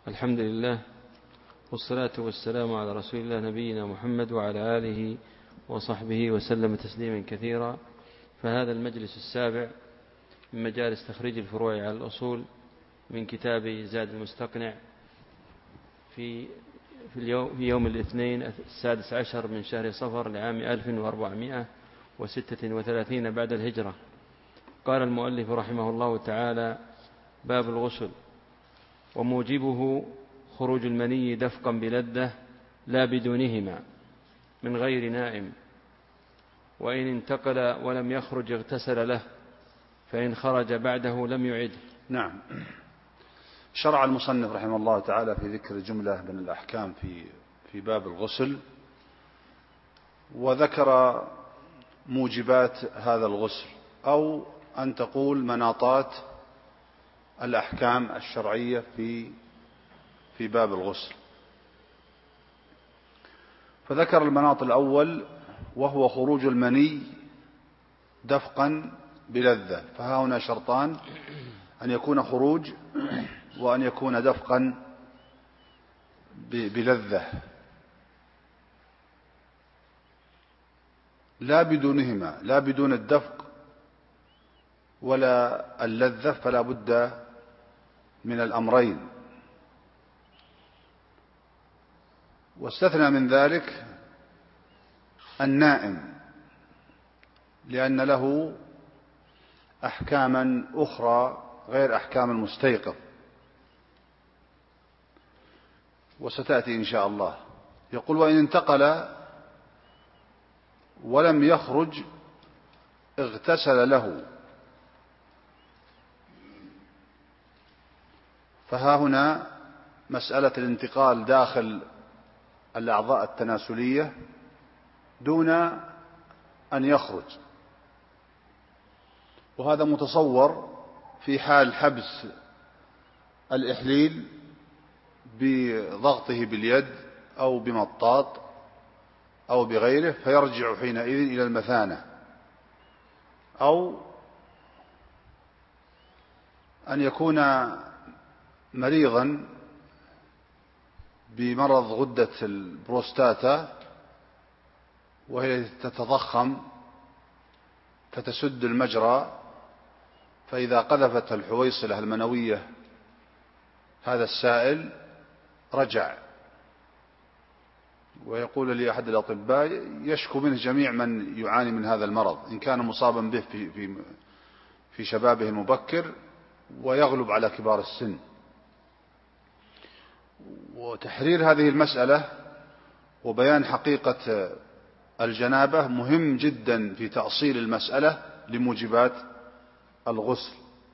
الحمد لله، والصلاة والسلام على رسول الله نبينا محمد وعلى آله وصحبه وسلم تسليما كثيرا. فهذا المجلس السابع من مجالس تخريج الفروع على الأصول من كتاب زاد المستقنع في يوم الاثنين 16 من شهر صفر لعام 1436 بعد الهجرة. قال المؤلف رحمه الله تعالى: باب الغسل. وموجبه خروج المني دفقا بلذة لا بدونهما من غير نائم، وإن انتقل ولم يخرج اغتسل له، فإن خرج بعده لم يعد. نعم. شرع المصنف رحمه الله تعالى في ذكر جملة من الأحكام في باب الغسل، وذكر موجبات هذا الغسل، أو أن تقول مناطات الأحكام الشرعية في باب الغسل. فذكر المناط الأول وهو خروج المني دفقا بلذة. فها هنا شرطان: أن يكون خروج وأن يكون دفقا بلذة، لا بدونهما، لا بدون الدفق ولا اللذة، فلا بد من الأمرين. واستثنى من ذلك النائم، لأن له أحكاما أخرى غير أحكام المستيقظ، وستأتي إن شاء الله. يقول: وإن انتقل ولم يخرج اغتسل له. فها هنا مسألة الانتقال داخل الأعضاء التناسلية دون أن يخرج، وهذا متصور في حال حبس الإحليل بضغطه باليد أو بمطاط أو بغيره، فيرجع حينئذ إلى المثانة، أو أن يكون مريضا بمرض غدة البروستاتا وهي تتضخم فتسد المجرى، فإذا قذفت الحويصلة المنوية هذا السائل رجع. ويقول لي أحد الأطباء يشكو منه جميع من يعاني من هذا المرض إن كان مصابا به في شبابه المبكر ويغلب على كبار السن. وتحرير هذه المسألة وبيان حقيقة الجنابة مهم جدا في تأصيل المسألة لموجبات الغسل.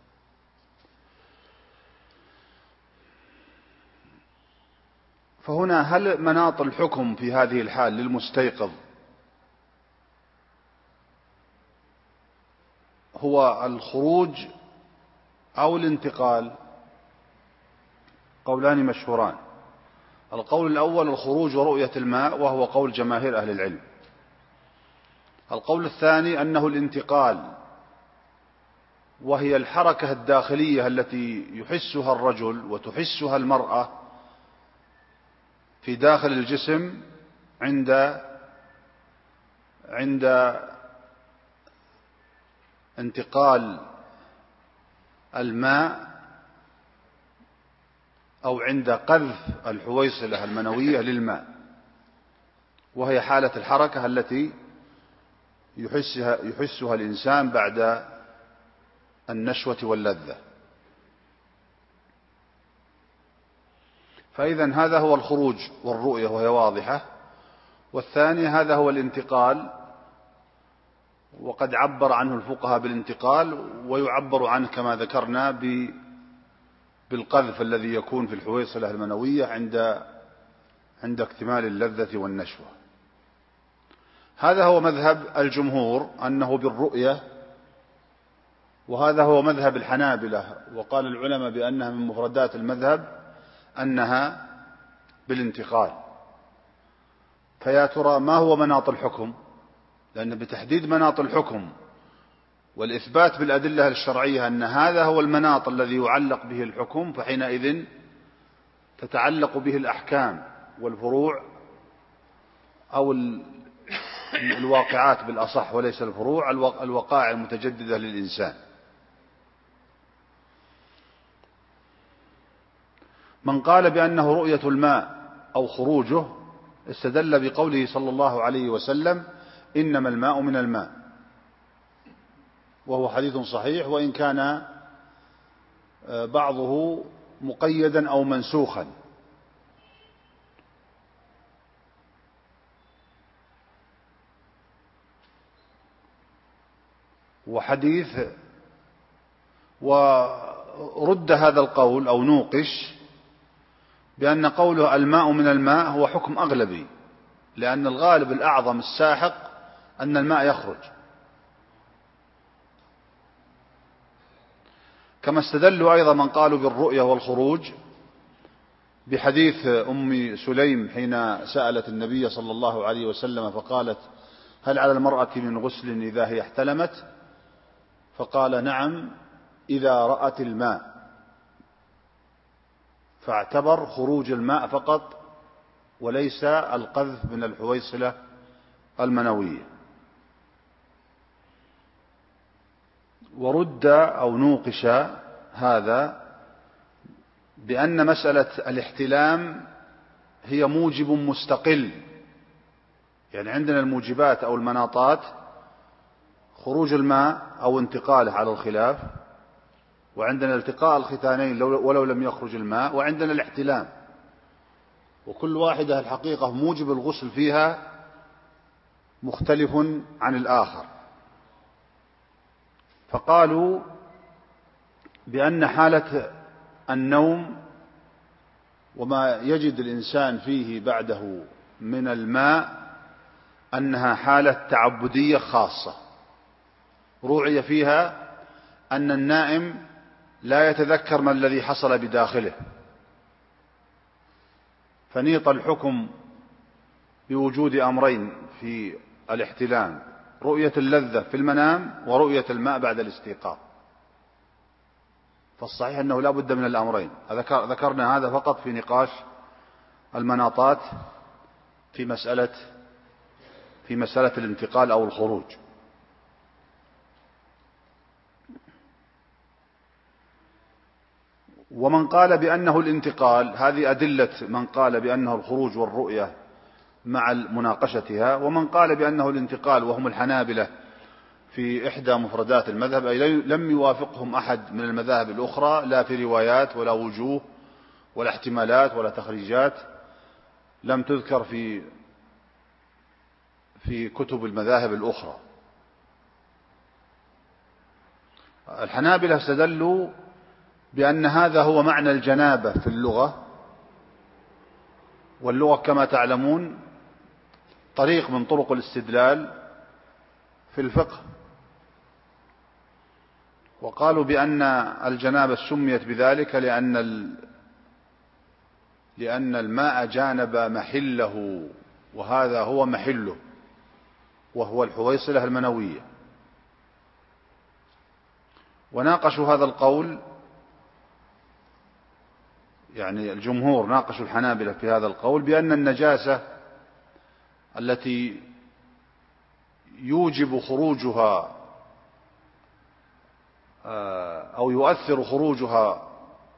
فهنا هل مناط الحكم في هذه الحال للمستيقظ هو الخروج أو الانتقال؟ قولان مشهوران. القول الأول الخروج ورؤية الماء، وهو قول جماهير أهل العلم. القول الثاني أنه الانتقال، وهي الحركة الداخلية التي يحسها الرجل وتحسها المرأة في داخل الجسم عند انتقال الماء أو عند قذف الحويصلة المنوية للماء، وهي حالة الحركة التي يحسها الإنسان بعد النشوة واللذة. فإذا هذا هو الخروج والرؤية وهي واضحة. والثاني هذا هو الانتقال، وقد عبر عنه الفقهاء بالانتقال، ويعبر عنه كما ذكرنا بالقذف الذي يكون في الحويصلة المنوية عند اكتمال اللذة والنشوة. هذا هو مذهب الجمهور أنه بالرؤية، وهذا هو مذهب الحنابلة، وقال العلماء بأنها من مفردات المذهب أنها بالانتقال. فيا ترى ما هو مناط الحكم؟ لأن بتحديد مناط الحكم والإثبات بالأدلة الشرعية أن هذا هو المناط الذي يعلق به الحكم، فحينئذ تتعلق به الأحكام والفروع، أو الواقعات بالأصح وليس الفروع، الوقائع المتجددة للإنسان. من قال بأنه رؤية الماء أو خروجه استدل بقوله صلى الله عليه وسلم: إنما الماء من الماء، وهو حديث صحيح، وإن كان بعضه مقيدا أو منسوخا. وحديث ورد هذا القول أو نوقش بأن قوله الماء من الماء هو حكم أغلبي، لأن الغالب الأعظم الساحق أن الماء يخرج، كما استدلوا أيضا من قالوا بالرؤية والخروج بحديث أم سليم حين سألت النبي صلى الله عليه وسلم فقالت: هل على المرأة من غسل إذا هي احتلمت؟ فقال: نعم إذا رأت الماء، فاعتبر خروج الماء فقط وليس القذف من الحويصلة المنوية. ورد أو نوقش هذا بأن مسألة الاحتلام هي موجب مستقل، يعني عندنا الموجبات أو المناطات: خروج الماء أو انتقاله على الخلاف، وعندنا التقاء الختانين ولو لم يخرج الماء، وعندنا الاحتلام، وكل واحدة الحقيقة موجب الغسل فيها مختلف عن الآخر. فقالوا بأن حالة النوم وما يجد الإنسان فيه بعده من الماء أنها حالة تعبدية خاصة، روعي فيها أن النائم لا يتذكر ما الذي حصل بداخله، فنيط الحكم بوجود أمرين في الاحتلام: رؤية اللذة في المنام ورؤية الماء بعد الاستيقاظ. فالصحيح أنه لا بد من الأمرين. ذكرنا هذا فقط في نقاش المناطات في مسألة الانتقال أو الخروج. ومن قال بأنه الانتقال، هذه أدلة من قال بأنه الخروج والرؤية مع مناقشتها. ومن قال بأنه الانتقال وهم الحنابلة في إحدى مفردات المذهب، أي لم يوافقهم أحد من المذاهب الأخرى، لا في روايات ولا وجوه ولا احتمالات ولا تخريجات لم تذكر في كتب المذاهب الأخرى. الحنابلة استدلوا بأن هذا هو معنى الجنابة في اللغة، واللغة كما تعلمون طريق من طرق الاستدلال في الفقه. وقالوا بأن الجنابة سميت بذلك لأن الماء جانب محله، وهذا هو محله وهو الحويصلة المنوية. وناقشوا هذا القول، يعني الجمهور ناقشوا الحنابلة في هذا القول بأن النجاسة التي يوجب خروجها أو يؤثر خروجها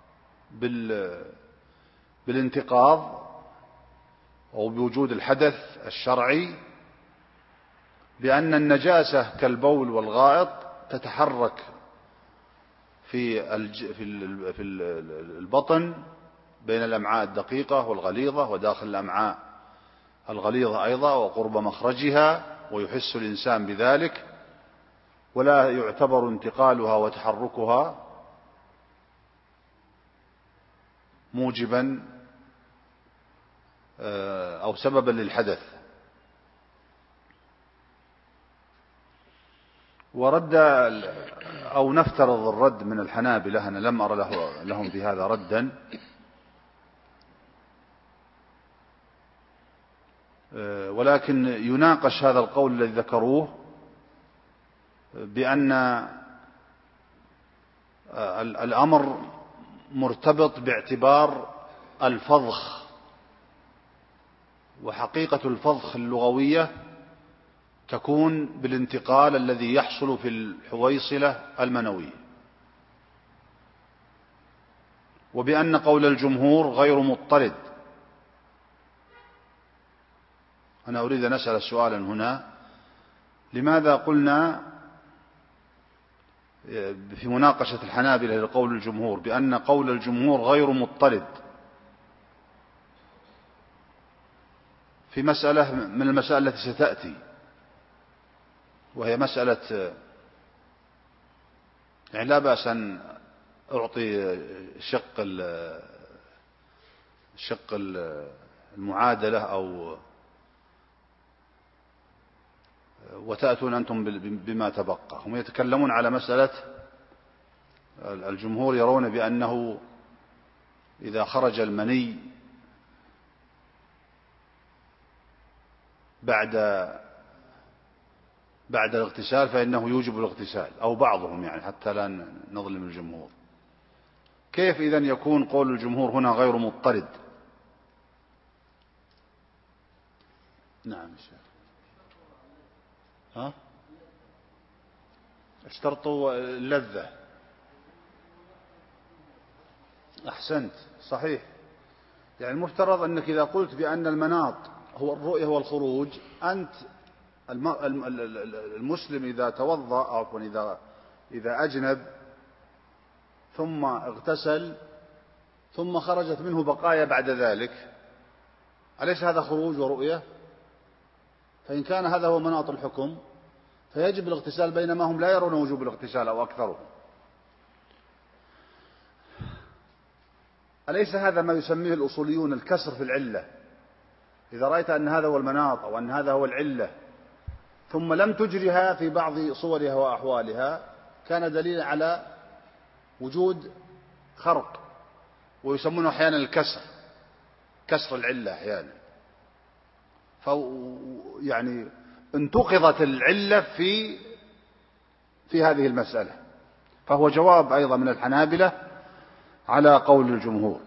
بالانتقاض أو بوجود الحدث الشرعي، بأن النجاسة كالبول والغائط تتحرك في البطن بين الأمعاء الدقيقة والغليظة وداخل الأمعاء الغليظة أيضا وقرب مخرجها، ويحس الإنسان بذلك، ولا يعتبر انتقالها وتحركها موجبا أو سببا للحدث. ورد أو نفترض الرد من الحنابلة، أنا لم أرى لهم في هذا ردا، ولكن يناقش هذا القول الذي ذكروه بأن الأمر مرتبط باعتبار الفضخ. وحقيقة الفضخ اللغوية تكون بالانتقال الذي يحصل في الحويصلة المنوية، وبأن قول الجمهور غير مضطرد. أنا أريد أن أسأل سؤالا هنا: لماذا قلنا في مناقشة الحنابلة لقول الجمهور بأن قول الجمهور غير مضطرد في مسألة من المسائل التي ستأتي، وهي مسألة، يعني لا بأس أن أعطي شق المعادلة وتأتون أنتم بما تبقى. هم يتكلمون على مسألة الجمهور يرون بأنه إذا خرج المني بعد الاغتسال فإنه يوجب الاغتسال، أو بعضهم يعني حتى لا نظلم الجمهور. كيف إذن يكون قول الجمهور هنا غير مضطرد؟ نعم يا شيخ. اشترطوا اللذة. أحسنت، صحيح. يعني المفترض أنك إذا قلت بأن المناط هو الرؤية والخروج، أنت المسلم إذا توضأ أو إذا أجنب ثم اغتسل ثم خرجت منه بقايا بعد ذلك، أليس هذا خروج ورؤية؟ فإن كان هذا هو مناط الحكم فيجب الاغتسال، بينما هم لا يرون وجوب الاغتسال أو أكثرهم. أليس هذا ما يسميه الأصوليون الكسر في العلة؟ إذا رأيت أن هذا هو المناط أو أن هذا هو العلة ثم لم تجرها في بعض صورها وأحوالها، كان دليلا على وجود خرق، ويسمونه أحيانا الكسر، كسر العلة أحيانا. يعني انتقضت العلة في هذه المسألة، فهو جواب أيضا من الحنابلة على قول الجمهور.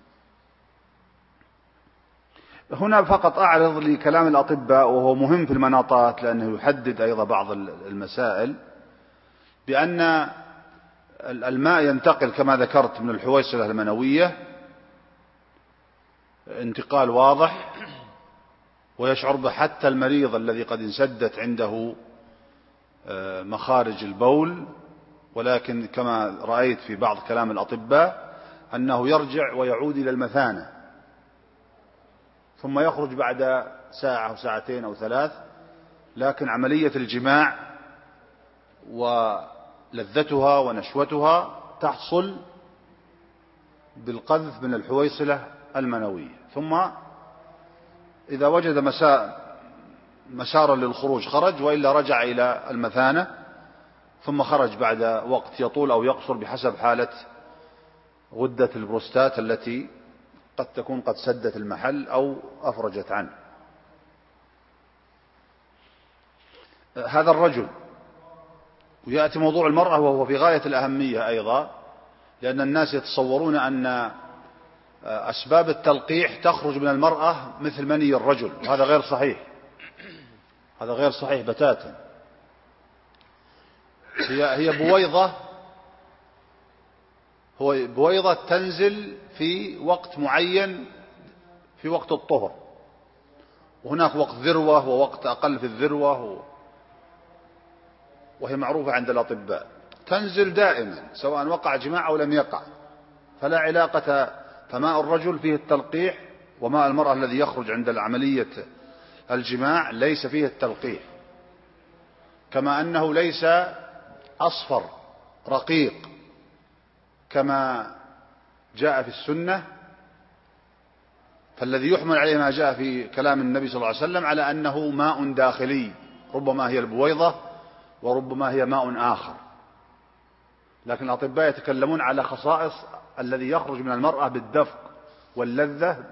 هنا فقط أعرض لكلام الأطباء، وهو مهم في المناطات لأنه يحدد أيضا بعض المسائل، بأن الماء ينتقل كما ذكرت من الحويصلة المنوية انتقال واضح، ويشعر به حتى المريض الذي قد انسدت عنده مخارج البول، ولكن كما رأيت في بعض كلام الأطباء أنه يرجع ويعود إلى المثانة ثم يخرج بعد ساعة أو ساعتين أو ثلاث، لكن عملية الجماع ولذتها ونشوتها تحصل بالقذف من الحويصلة المنوية. ثم إذا وجد مسارا للخروج خرج، وإلا رجع إلى المثانة ثم خرج بعد وقت يطول أو يقصر بحسب حالة غدة البروستات التي قد تكون قد سدت المحل أو أفرجت عنه. هذا الرجل. ويأتي موضوع المرأة وهو في غاية الأهمية أيضا، لأن الناس يتصورون أن أسباب التلقيح تخرج من المرأة مثل مني الرجل، وهذا غير صحيح، هذا غير صحيح بتاتا. هي بويضة تنزل في وقت معين، في وقت الطهر، وهناك وقت ذروة ووقت أقل في الذروة، وهي معروفة عند الأطباء، تنزل دائما سواء وقع جماع أو لم يقع، فلا علاقة. فماء الرجل فيه التلقيح، وماء المرأة الذي يخرج عند عملية الجماع ليس فيه التلقيح، كما أنه ليس أصفر رقيق كما جاء في السنة. فالذي يحمل عليه ما جاء في كلام النبي صلى الله عليه وسلم على أنه ماء داخلي، ربما هي البويضة وربما هي ماء آخر، لكن الأطباء يتكلمون على خصائص الذي يخرج من المرأة بالدفق واللذة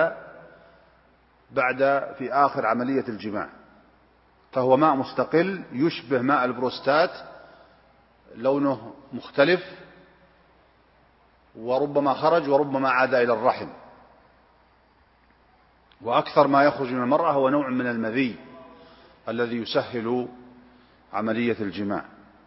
بعد في آخر عملية الجماع، فهو ماء مستقل يشبه ماء البروستات، لونه مختلف، وربما خرج وربما عاد إلى الرحم، وأكثر ما يخرج من المرأة هو نوع من المذي الذي يسهل عملية الجماع.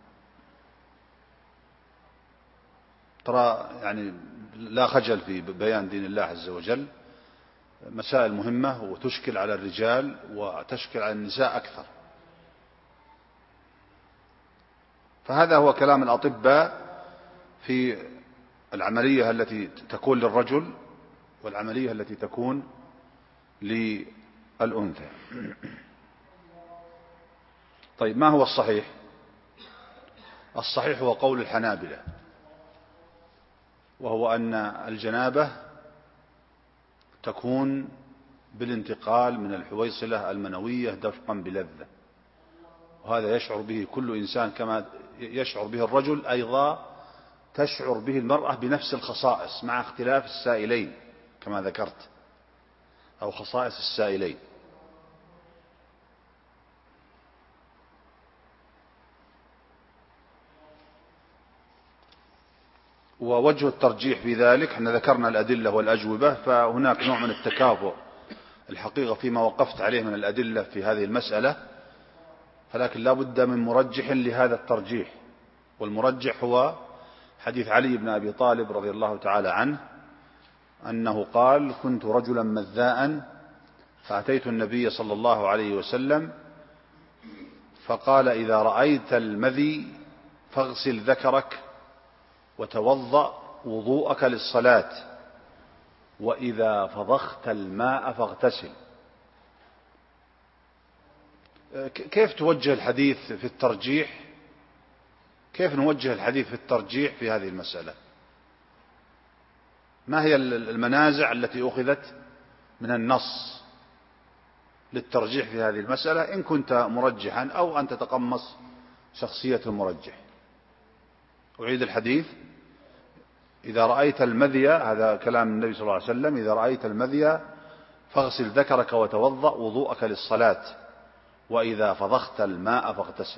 ترى يعني لا خجل في بيان دين الله عز وجل، مسائل مهمة وتشكل على الرجال وتشكل على النساء أكثر. فهذا هو كلام الأطباء في العملية التي تكون للرجل والعملية التي تكون للأنثى. طيب، ما هو الصحيح؟ الصحيح هو قول الحنابلة، وهو أن الجنابة تكون بالانتقال من الحويصلة المنوية دفقا بلذة، وهذا يشعر به كل إنسان كما يشعر به الرجل، أيضا تشعر به المرأة بنفس الخصائص مع اختلاف السائلين كما ذكرت، أو خصائص السائلين. ووجه الترجيح في ذلك، احنا ذكرنا الأدلة والأجوبة، فهناك نوع من التكافؤ الحقيقة فيما وقفت عليه من الأدلة في هذه المسألة، فلكن لا بد من مرجح لهذا الترجيح، والمرجح هو حديث علي بن أبي طالب رضي الله تعالى عنه أنه قال: كنت رجلا مذاء فأتيت النبي صلى الله عليه وسلم فقال: إذا رأيت المذي فاغسل ذكرك وتوضأ وضوءك للصلاة، وإذا فضخت الماء فاغتسل. كيف توجه الحديث في الترجيح؟ كيف نوجه الحديث في الترجيح في هذه المسألة؟ ما هي المنازع التي أخذت من النص للترجيح في هذه المسألة إن كنت مرجحا أو أن تتقمص شخصية المرجح؟ أعيد الحديث: إذا رأيت المذي، هذا كلام النبي صلى الله عليه وسلم، إذا رأيت المذي فاغسل ذكرك وتوضأ وضوءك للصلاة، وإذا فضخت الماء فاغتسل.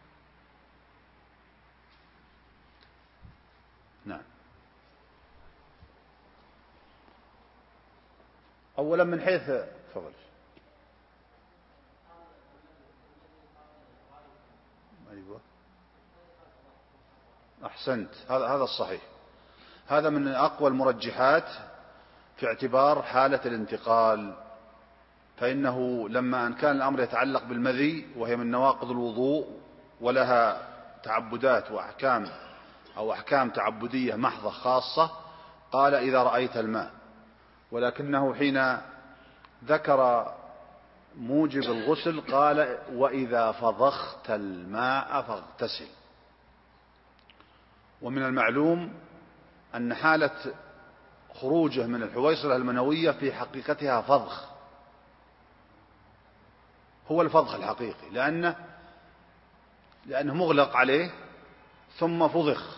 نعم. أولا من حيث تفضل. أيوة، أحسنت، هذا الصحيح، هذا من أقوى المرجحات في اعتبار حالة الانتقال، فإنه لما أن كان الأمر يتعلق بالمذي وهي من نواقض الوضوء ولها تعبدات وأحكام أو أحكام تعبدية محضة خاصة، قال: إذا رأيت الماء، ولكنه حين ذكر موجب الغسل قال: وإذا فضخت الماء فاغتسل. ومن المعلوم أن حالة خروجه من الحويصلة المنوية في حقيقتها فضخ، هو الفضخ الحقيقي، لأنه مغلق عليه ثم فضخ،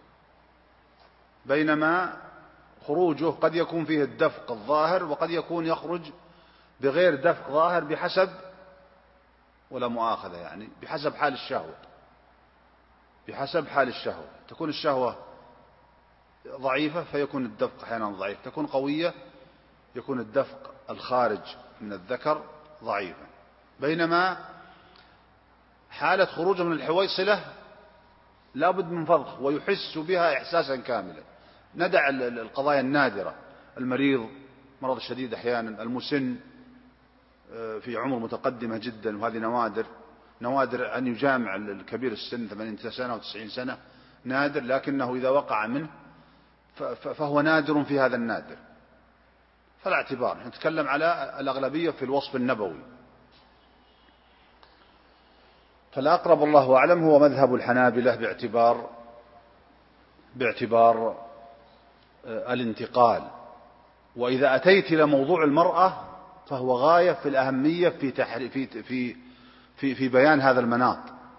بينما خروجه قد يكون فيه الدفق الظاهر وقد يكون يخرج بغير دفق ظاهر بحسب، ولا مؤاخذة يعني، بحسب حال الشهوة. بحسب حال الشهوة، تكون الشهوة ضعيفة فيكون الدفق أحيانا ضعيف، تكون قوية يكون الدفق الخارج من الذكر ضعيفا، بينما حالة خروجه من الحويصلة لابد من فضخ ويحس بها إحساسا كاملا. ندع القضايا النادرة، المريض مرض شديد أحيانا، المسن في عمر متقدمة جدا، وهذه نوادر أن يجامع الكبير السن 80 سنة و90 سنة، نادر، لكنه إذا وقع منه فهو نادر في هذا النادر، فلا اعتبار. نتكلم على الأغلبية في الوصف النبوي. فالأقرب الله أعلم هو مذهب الحنابلة باعتبار الانتقال. وإذا أتيت إلى موضوع المرأة فهو غاية في الأهمية في بيان هذا المناط،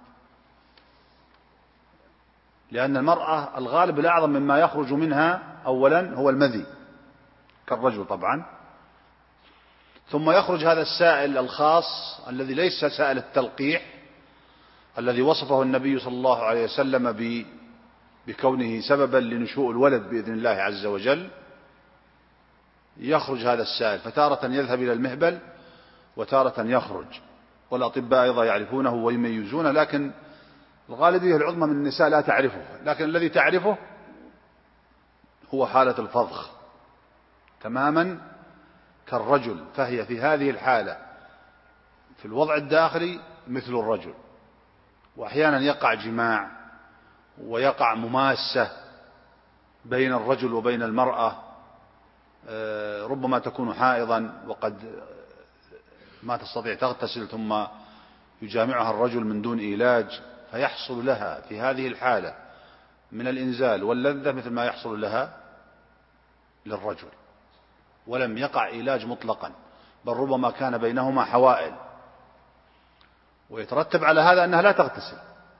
لأن المرأة الغالب الأعظم مما يخرج منها أولا هو المذي كالرجل طبعا، ثم يخرج هذا السائل الخاص الذي ليس سائل التلقيح، الذي وصفه النبي صلى الله عليه وسلم بكونه سببا لنشوء الولد بإذن الله عز وجل، يخرج هذا السائل، فتارة يذهب إلى المهبل وتارة يخرج، والأطباء أيضا يعرفونه ويميزونه، لكن الغالبية العظمى من النساء لا تعرفه، لكن الذي تعرفه هو حالة الفضخ تماما كالرجل، فهي في هذه الحالة في الوضع الداخلي مثل الرجل، وأحيانا يقع جماع ويقع مماسة بين الرجل وبين المرأة، ربما تكون حائضا وقد ما تستطيع تغتسل ثم يجامعها الرجل من دون علاج، فيحصل لها في هذه الحالة من الإنزال واللذة مثل ما يحصل لها للرجل، ولم يقع علاج مطلقا، بل ربما كان بينهما حوائل، ويترتب على هذا أنها لا تغتسل،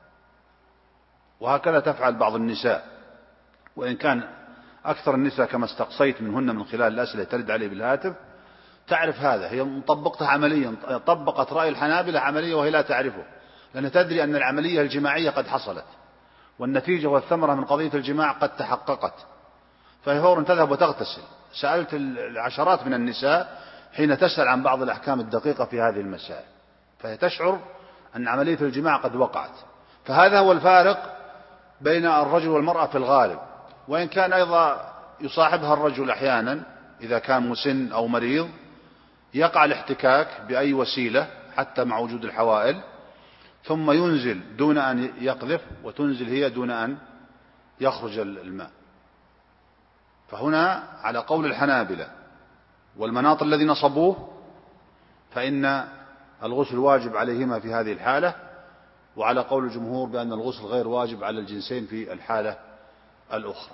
وهكذا تفعل بعض النساء، وإن كان أكثر النساء كما استقصيت منهن من خلال الأسئلة ترد علي بالهاتف تعرف هذا، هي مطبقتها عمليا، طبقت رأي الحنابلة عمليا وهي لا تعرفه، لأنها تدري أن العملية الجماعية قد حصلت والنتيجة والثمرة من قضية الجماع قد تحققت، فهي فورا تذهب وتغتسل. سألت العشرات من النساء حين تسأل عن بعض الأحكام الدقيقة في هذه المسائل، فهي تشعر أن عملية الجماع قد وقعت. فهذا هو الفارق بين الرجل والمرأة في الغالب، وإن كان أيضا يصاحبها الرجل أحيانا إذا كان مسن أو مريض يقع الاحتكاك بأي وسيلة حتى مع وجود الحوائل، ثم ينزل دون أن يقذف، وتنزل هي دون أن يخرج الماء. فهنا على قول الحنابلة والمناط الذي نصبوه فإن الغسل واجب عليهما في هذه الحالة، وعلى قول الجمهور بأن الغسل غير واجب على الجنسين في الحالة الأخرى.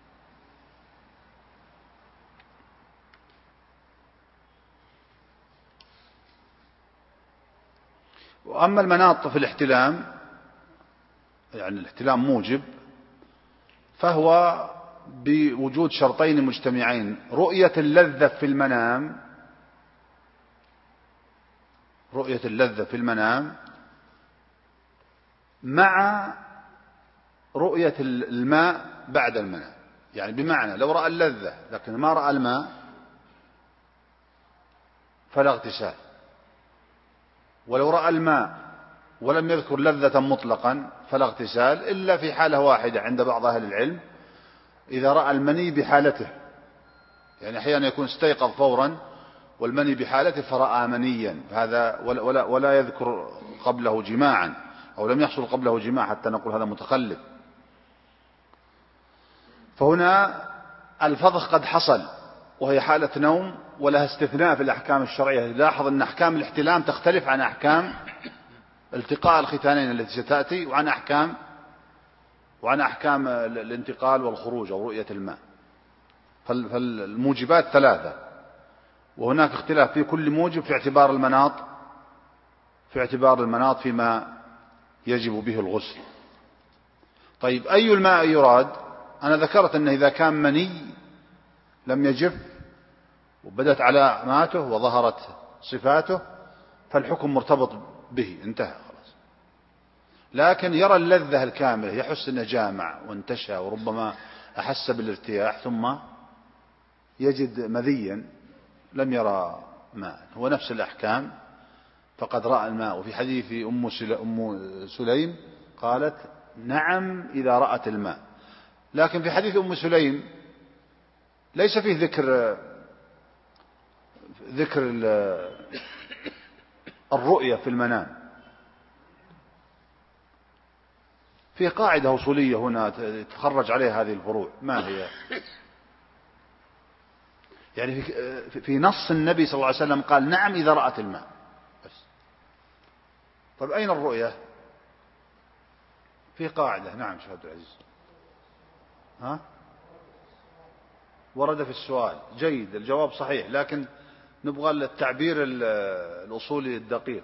وأما المناط في الاحتلام، يعني الاحتلام موجب، فهو بوجود شرطين مجتمعين: رؤية اللذة في المنام، رؤية اللذة في المنام مع رؤية الماء بعد المنام. يعني بمعنى لو رأى اللذة لكن ما رأى الماء فلا اغتسال، ولو رأى الماء ولم يذكر لذة مطلقا فلا اغتسال، إلا في حالة واحدة عند بعض أهل العلم: إذا رأى المني بحالته، يعني أحيانا يكون استيقظ فورا والمني بحالته فرأى منيا، هذا ولا يذكر قبله جماعا أو لم يحصل قبله جماع حتى نقول هذا متخلف. فهنا الفضخ قد حصل وهي حالة نوم، ولها استثناء في الأحكام الشرعية. لاحظ أن أحكام الاحتلام تختلف عن أحكام التقاء الختانين التي ستأتي، وعن أحكام الانتقال والخروج أو رؤية الماء. فالموجبات ثلاثة، وهناك اختلاف في كل موجب في اعتبار المناط فيما يجب به الغسل. طيب أي الماء يراد؟ أنا ذكرت أنه إذا كان مني لم يجف وبدت علاماته وظهرت صفاته فالحكم مرتبط به، انتهى خلاص. لكن يرى اللذة الكاملة، يحس أنه جامع وانتشى وربما أحس بالارتياح ثم يجد مذيا لم يرى ماء، هو نفس الأحكام، فقد رأى الماء. وفي حديث أم سليم قالت: نعم إذا رأت الماء. لكن في حديث أم سليم ليس فيه ذكر الرؤية في المنام. في قاعدة أصولية هنا تخرج عليها هذه الفروع، ما هي؟ يعني في نص النبي صلى الله عليه وسلم قال: نعم إذا رأت الماء بس. طيب أين الرؤية؟ في قاعدة. نعم شيخ عبد العزيز. ورد في السؤال. جيد، الجواب صحيح، لكن نبغى التعبير الأصولي الدقيق.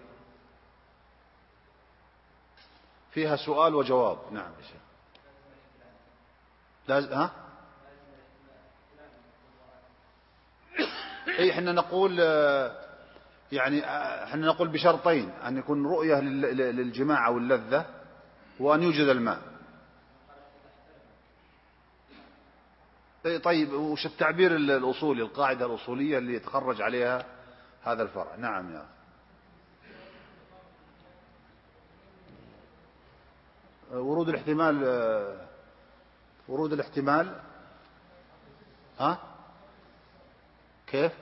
فيها سؤال وجواب. نعم يا شيخ. لازم احنا نقول يعني احنا نقول بشرطين: أن يكون رؤية للجماع أو اللذة، وأن يوجد الماء. طيب وش التعبير الأصولي، القاعدة الأصولية اللي يتخرج عليها هذا الفرع؟ نعم يا ورود الاحتمال. ورود الاحتمال ها كيف؟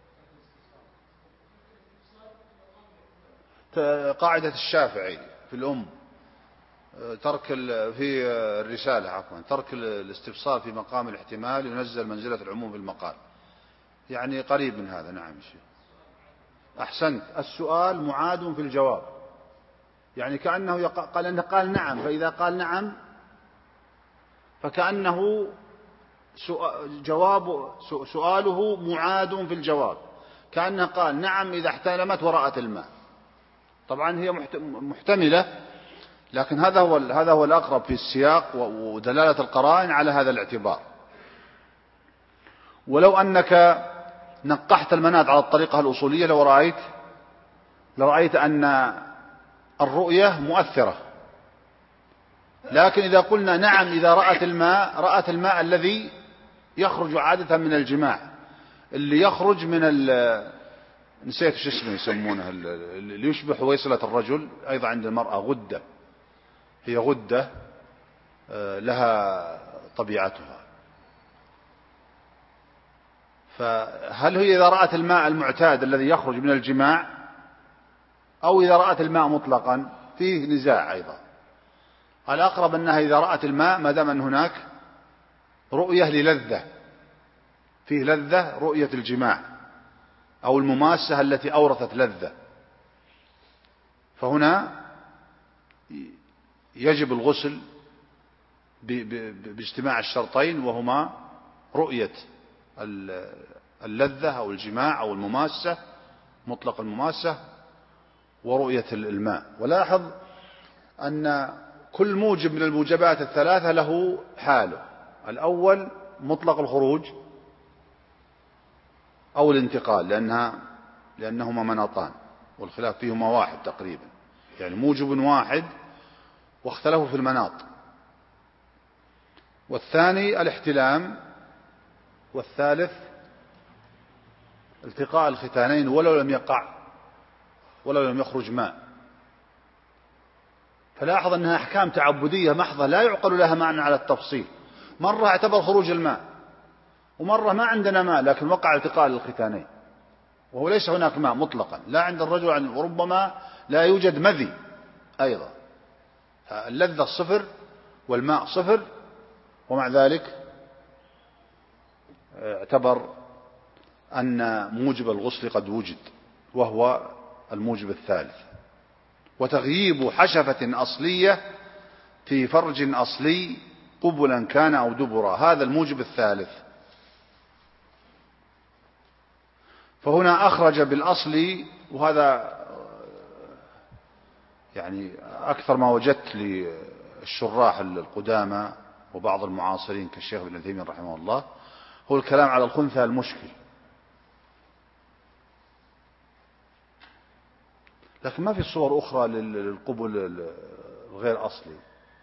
قاعدة الشافعي في الأم، ترك في الرسالة عفوا، ترك الاستفصال في مقام الاحتمال ينزل منزلة العموم في المقال، يعني قريب من هذا. نعم شيء أحسنت. السؤال معاد في الجواب، يعني كأنه قال أنه قال نعم، فإذا قال نعم فكأنه سؤاله معاد في الجواب، كأنه قال نعم إذا احتلمت ورأت الماء. طبعا هي محتملة، لكن هذا هو الأقرب في السياق ودلالة القرائن على هذا الاعتبار. ولو أنك نقحت المناط على الطريقة الأصولية لرأيت أن الرؤية مؤثرة، لكن إذا قلنا نعم إذا رأت الماء الذي يخرج عادة من الجماع، اللي يخرج من نسيت شو اسمه يسمونه، اللي يشبه حويصلة الرجل أيضا عند المرأة، غدة، هي غدة لها طبيعتها. فهل هي إذا رأت الماء المعتاد الذي يخرج من الجماع، أو إذا رأت الماء مطلقا؟ فيه نزاع أيضا. الأقرب أنها إذا رأت الماء، ما دام أن هناك رؤية للذة، فيه لذة رؤية الجماع أو المماسة التي أورثت لذة، فهنا يجب الغسل باجتماع الشرطين، وهما رؤية اللذة أو الجماع أو المماسة، مطلق المماسة، ورؤية الماء. ولاحظ أن كل موجب من الموجبات الثلاثة له حاله. الأول مطلق الخروج أو الانتقال، لأنهما مناطان والخلاف فيهما واحد تقريبا، يعني موجب واحد واختلفوا في المناط. والثاني الاحتلام، والثالث التقاء الختانين ولو لم يخرج ماء. فلاحظ أنها أحكام تعبدية محضة لا يعقل لها معنى على التفصيل. مرة اعتبر خروج الماء، ومرة ما عندنا ماء لكن وقع التقاء الختانين، وهو ليس هناك ماء مطلقا لا عند الرجل، وربما لا يوجد مذي أيضا. اللذة صفر والماء صفر، ومع ذلك اعتبر أن موجب الغسل قد وجد، وهو الموجب الثالث. وتغييب حشفة أصلية في فرج أصلي قبلا كان أو دبرا، هذا الموجب الثالث. فهنا أخرج بالأصل، وهذا يعني أكثر ما وجدت للشراح القدامى وبعض المعاصرين كالشيخ ابن عثيمين رحمه الله، هو الكلام على الخنثى المشكل. لكن ما في صور أخرى للقبل الغير أصلي.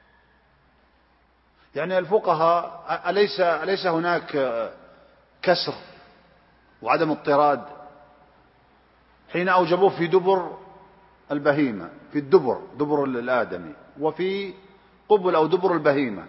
يعني الفقهاء أليس هناك كسر وعدم اضطراد حين أوجبوه في دبر البهيمة، في دبر الآدمي، وفي قبل أو دبر البهيمة.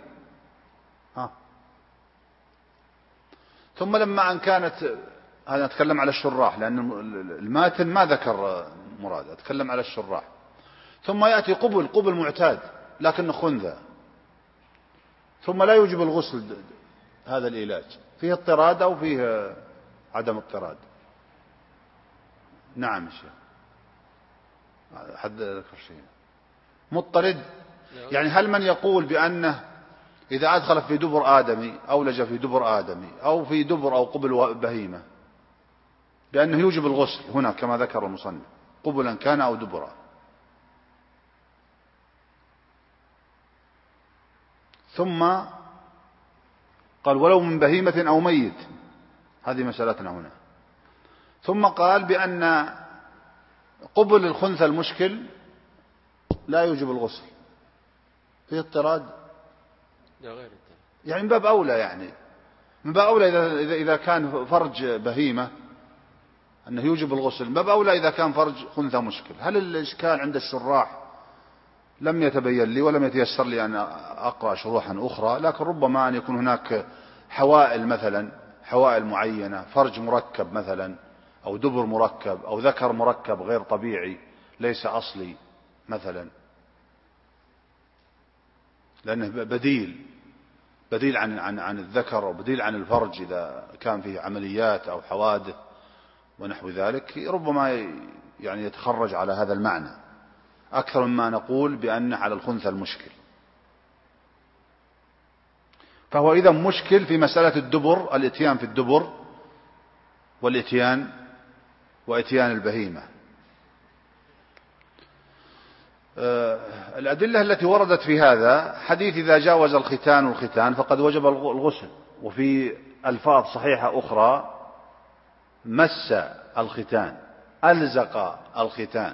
ثم لما أن كانت، هذا أتكلم على الشراح لأن الماتن ما ذكر مراد، أتكلم على الشراح. ثم يأتي قبل معتاد لكن خنثى، ثم لا يوجب الغسل، هذا العلاج فيه اضطراد أو فيه عدم اضطراد. نعم يا شيخ، حد ذكر شيء مضطرد. يعني هل من يقول بأنه إذا أدخل في دبر آدمي أولج في دبر آدمي أو في دبر أو قبل بهيمة بأنه يوجب الغسل هنا كما ذكر المصنف قبلا كان أو دبرا؟ ثم قال ولو من بهيمة أو ميت، هذه مسألتنا هنا. ثم قال بأن قبل الخنثى المشكل لا يوجب الغسل، فيه اضطراد، لا غير يعني من باب أولى، يعني من باب أولى إذا كان فرج بهيمة أنه يوجب الغسل، من باب أولى إذا كان فرج خنثى مشكل. هل الإشكال عند الشراح لم يتبين لي ولم يتيسر لي أن أقرأ شروحا أخرى، لكن ربما أن يكون هناك حوائل مثلا، حوائل معينة، فرج مركب مثلا، أو دبر مركب، أو ذكر مركب غير طبيعي ليس أصلي مثلا، لأنه بديل عن الذكر، وبديل عن الفرج إذا كان فيه عمليات أو حوادث ونحو ذلك، ربما يعني يتخرج على هذا المعنى أكثر مما نقول بأنه على الخنثى المشكل. فهو إذا مشكل في مسألة الدبر، الإتيان في الدبر وإتيان البهيمة. الأدلة التي وردت في هذا حديث إذا جاوز الختان والختان فقد وجب الغسل، وفي ألفاظ صحيحة أخرى مس الختان، ألزق الختان.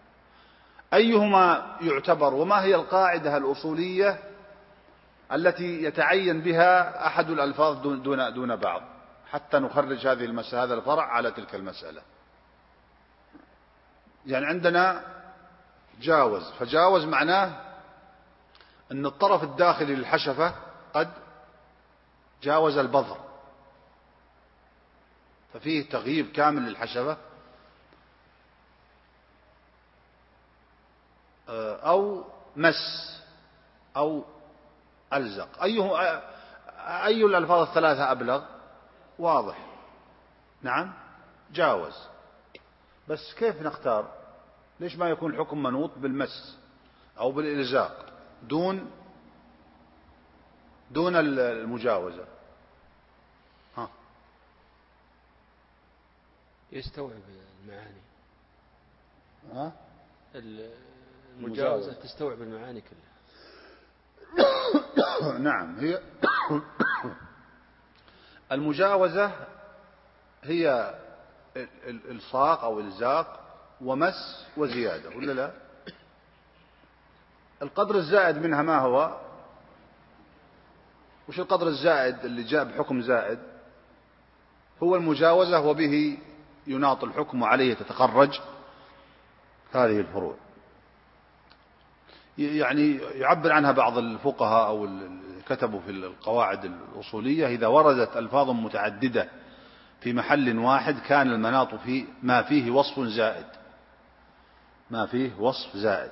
أيهما يعتبر؟ وما هي القاعدة الأصولية التي يتعين بها أحد الألفاظ دون بعض حتى نخرج هذا الفرع على تلك المسألة؟ يعني عندنا جاوز، فجاوز معناه أن الطرف الداخلي للحشفة قد جاوز البظر، ففيه تغييب كامل للحشفة، أو مس أو ألزق. أي الألفاظ الثلاثة أبلغ؟ واضح، نعم جاوز. بس كيف نختار؟ ليش ما يكون الحكم منوط بالمس أو بالإلزاق دون المجاوزة؟ يستوعب المعاني. المجاوزة تستوعب المعاني كلها. نعم، هي المجاوزة هي الصاق أو الزاق ومس وزيادة، ولا لا؟ القدر الزائد منها ما هو؟ وش القدر الزائد اللي جاء بحكم زائد؟ هو المجاوزة، وبه يناط الحكم وعليه تتخرج هذه الفروع. يعني يعبر عنها بعض الفقهاء أو كتبوا في القواعد الأصولية: إذا وردت ألفاظ متعددة في محل واحد كان المناط في ما فيه وصف زائد، ما فيه وصف زائد.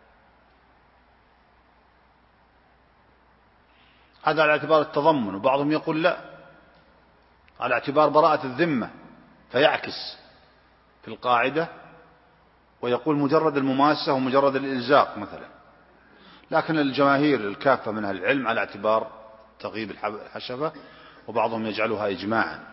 هذا على اعتبار التضمن، وبعضهم يقول لا، على اعتبار براءة الذمة، فيعكس في القاعدة ويقول مجرد المماسة ومجرد الإلزاق مثلا. لكن الجماهير الكافة من أهل العلم على اعتبار تغييب الحشفة، وبعضهم يجعلها إجماعا.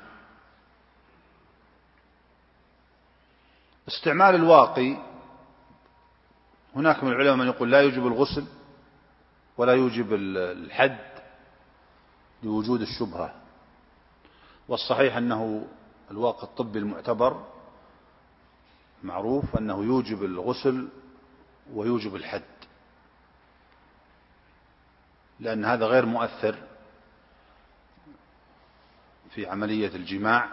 استعمال الواقي، هناك من العلماء من يقول لا يوجب الغسل ولا يوجب الحد لوجود الشبهة، والصحيح أنه الواقع الطبي المعتبر معروف أنه يوجب الغسل ويوجب الحد، لأن هذا غير مؤثر في عملية الجماع،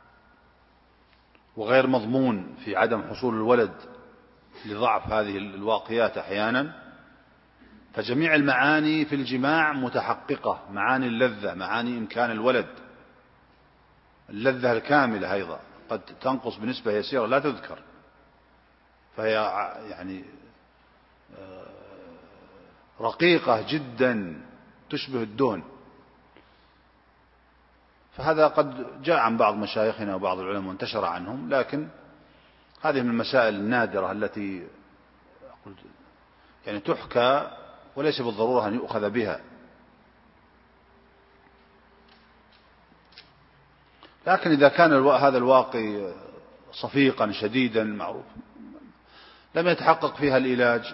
وغير مضمون في عدم حصول الولد لضعف هذه الواقيات أحيانا. فجميع المعاني في الجماع متحققة، معاني اللذة، معاني إمكان الولد، اللذة الكاملة أيضا قد تنقص بنسبة يسيرة لا تذكر، فهي يعني رقيقة جدا تشبه الدهن. فهذا قد جاء عن بعض مشايخنا وبعض العلماء وانتشر عنهم، لكن هذه من المسائل النادرة التي يعني تحكى وليس بالضرورة أن يؤخذ بها. لكن إذا كان هذا الواقي صفيقا شديدا معروف لم يتحقق فيها العلاج،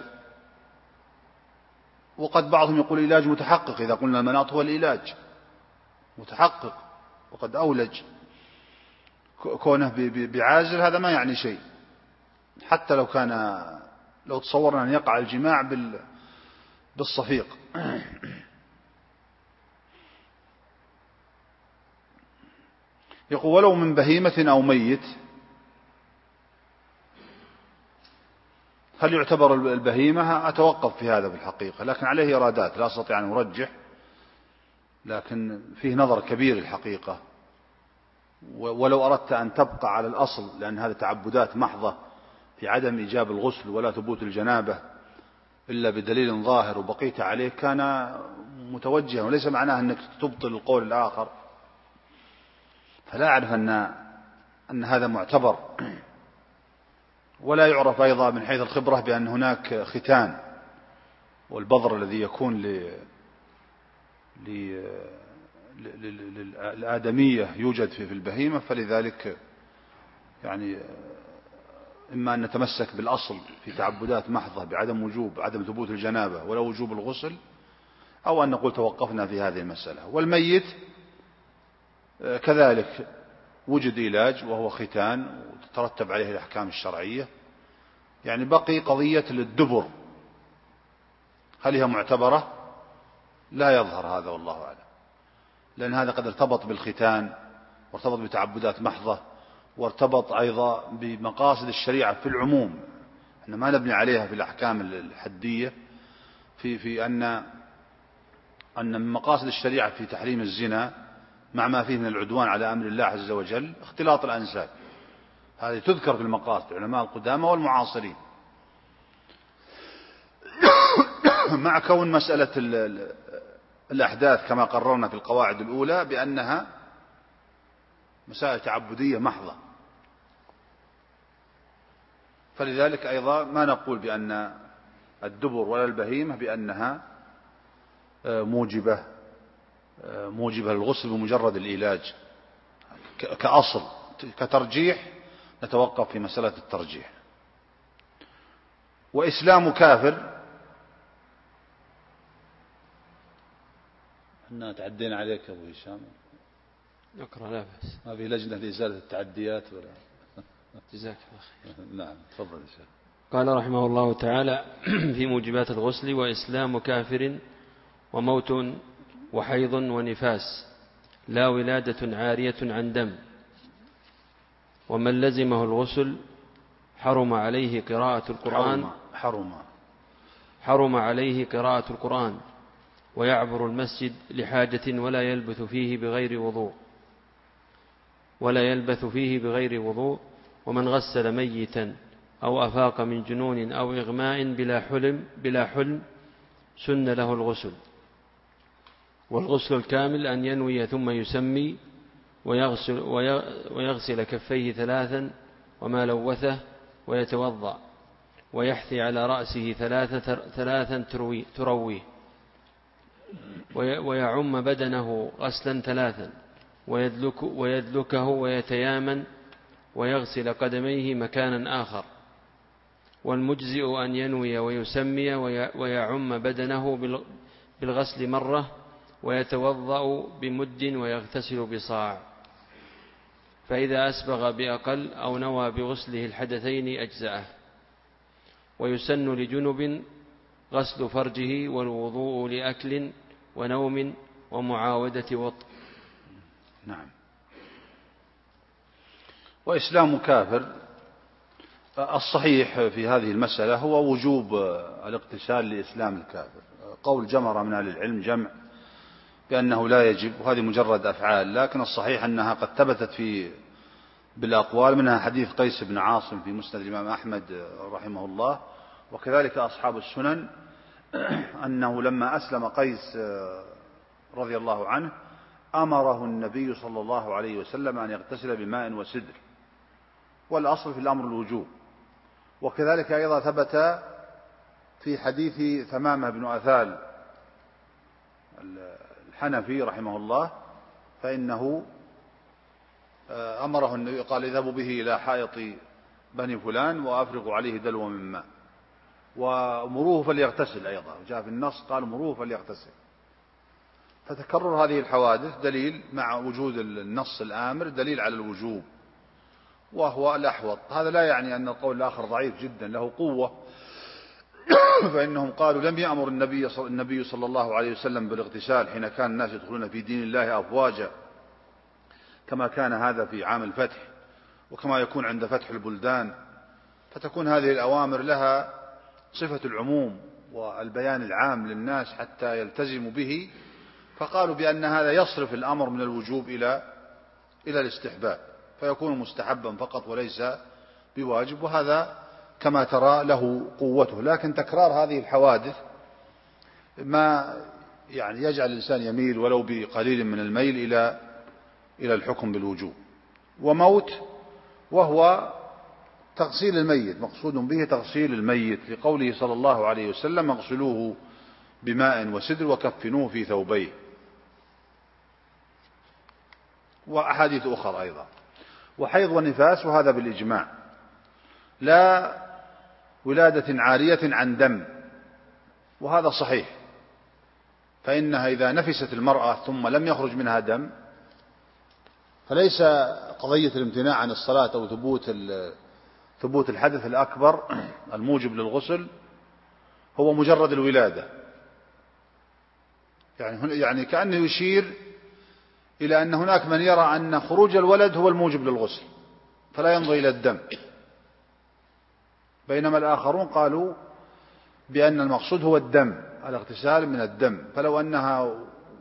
وقد بعضهم يقول العلاج متحقق، إذا قلنا المناط هو العلاج متحقق وقد أولج، كونه بعازل هذا ما يعني شيء، حتى لو تصورنا أن يقع الجماع بالصفيق. يقول ولو من بهيمة أو ميت. هل يعتبر البهيمة؟ أتوقف في هذا في الحقيقة، لكن عليه إرادات لا أستطيع أن أرجح، لكن فيه نظر كبير الحقيقة. ولو أردت أن تبقى على الأصل، لأن هذه تعبدات محضة في عدم إيجاب الغسل ولا ثبوت الجنابة إلا بدليل ظاهر، وبقيت عليه، كان متوجها، وليس معناه أنك تبطل القول الآخر. فلا أعرف أن هذا معتبر. ولا يعرف أيضا من حيث الخبرة بأن هناك ختان، والبذر الذي يكون للآدمية يوجد في البهيمة، فلذلك يعني إما أن نتمسك بالأصل في تعبدات محضة بعدم ثبوت الجنابة ولا وجوب الغسل، أو أن نقول توقفنا في هذه المسألة. والميت كذلك وجد علاج وهو ختان، وتترتب عليه الأحكام الشرعية. يعني بقي قضية للدبر، هل هي معتبرة؟ لا يظهر هذا والله أعلم، لأن هذا قد ارتبط بالختان، وارتبط بتعبدات محضة، وارتبط أيضا بمقاصد الشريعة في العموم. احنا ما نبني عليها في الأحكام الحدية في أن من مقاصد الشريعة في تحريم الزنا مع ما فيه من العدوان على أمر الله عز وجل اختلاط الأنساب. هذه تذكر في المقاصد العلماء القدامى والمعاصرين. مع كون مسألة الأحداث كما قررنا في القواعد الأولى بأنها مسائل تعبدية محضة، فلذلك أيضا ما نقول بأن الدبر ولا البهيمة بأنها موجبة للغسل بمجرد العلاج كأصل. كترجيح نتوقف في مسألة الترجيح. وإسلام كافر، احنا تعدينا عليك يا أبو هشام. نقرأ لا بأس. ما في لجنة لإزالة التعديات ولا؟ جزاك الله خير. نعم تفضل يا شيخ. قال رحمه الله تعالى في موجبات الغسل: وإسلام كافر، وموت، وحيض، ونفاس، لا ولادة عارية عن دم. ومن لزمه الغسل حرم عليه قراءة القرآن حرم عليه قراءة القرآن، ويعبر المسجد لحاجة ولا يلبث فيه بغير وضوء. ومن غسل ميتا أو أفاق من جنون أو إغماء بلا حلم سن له الغسل. والغسل الكامل أن ينوي ثم يسمي، ويغسل كفيه 3 وما لوثه، ويتوضأ، ويحثي على رأسه 3 ترويه، ويعم بدنه غسلا 3، ويدلكه ويتيامن، ويغسل قدميه مكانا آخر. والمجزئ أن ينوي ويسمي ويعم بدنه بالغسل مرة، ويتوضأ بمد ويغتسل بصاع. فإذا أسبغ بأقل أو نوى بغسله الحدثين أجزأه. ويسن لجنب غسل فرجه، والوضوء لأكل ونوم ومعاودة وطء. نعم. وإسلام كافر، الصحيح في هذه المسألة هو وجوب الاغتسال لإسلام الكافر. قول جمرة من أهل العلم جمع بأنه لا يجب، وهذه مجرد أفعال، لكن الصحيح أنها قد ثبتت بالأقوال، منها حديث قيس بن عاصم في مسند الإمام أحمد رحمه الله، وكذلك أصحاب السنن، أنه لما أسلم قيس رضي الله عنه أمره النبي صلى الله عليه وسلم أن يغتسل بماء وسدر، والأصل في الأمر الوجوب. وكذلك أيضا ثبت في حديث ثمامة بن أثال الحنفي رحمه الله، فإنه أمره النبي قال: اذهبوا به إلى حائط بني فلان وأفرغوا عليه دلو من ماء، ومروه فليغتسل. أيضا جاء في النص قال: مروه فليغتسل. فتكرر هذه الحوادث دليل، مع وجود النص الآمر، دليل على الوجوب، وهو الأحوط. هذا لا يعني أن القول الآخر ضعيف جدا له قوة، فإنهم قالوا: لم يأمر النبي صلى الله عليه وسلم بالاغتسال حين كان الناس يدخلون في دين الله أفواجا، كما كان هذا في عام الفتح وكما يكون عند فتح البلدان، فتكون هذه الأوامر لها صفة العموم والبيان العام للناس حتى يلتزموا به، فقالوا بأن هذا يصرف الأمر من الوجوب إلى الاستحباب، فيكون مستحبا فقط وليس بواجب. وهذا كما ترى له قوته، لكن تكرار هذه الحوادث ما يعني يجعل الإنسان يميل ولو بقليل من الميل إلى الحكم بالوجوب. وموت وهو تغسيل الميت، مقصود به تغسيل الميت، لقوله صلى الله عليه وسلم: اغسلوه بماء وسدر وكفنوه في ثوبيه، وأحاديث أخرى أيضا. وحيض ونفاس، وهذا بالإجماع، لا ولادة عارية عن دم، وهذا صحيح، فإنها إذا نفست المرأة ثم لم يخرج منها دم فليس قضية الامتناع عن الصلاة أو ثبوت الحدث الأكبر الموجب للغسل هو مجرد الولادة، يعني كأنه يشير إلى أن هناك من يرى أن خروج الولد هو الموجب للغسل فلا ينظر إلى الدم، بينما الآخرون قالوا بأن المقصود هو الدم، الاغتسال من الدم. فلو أنها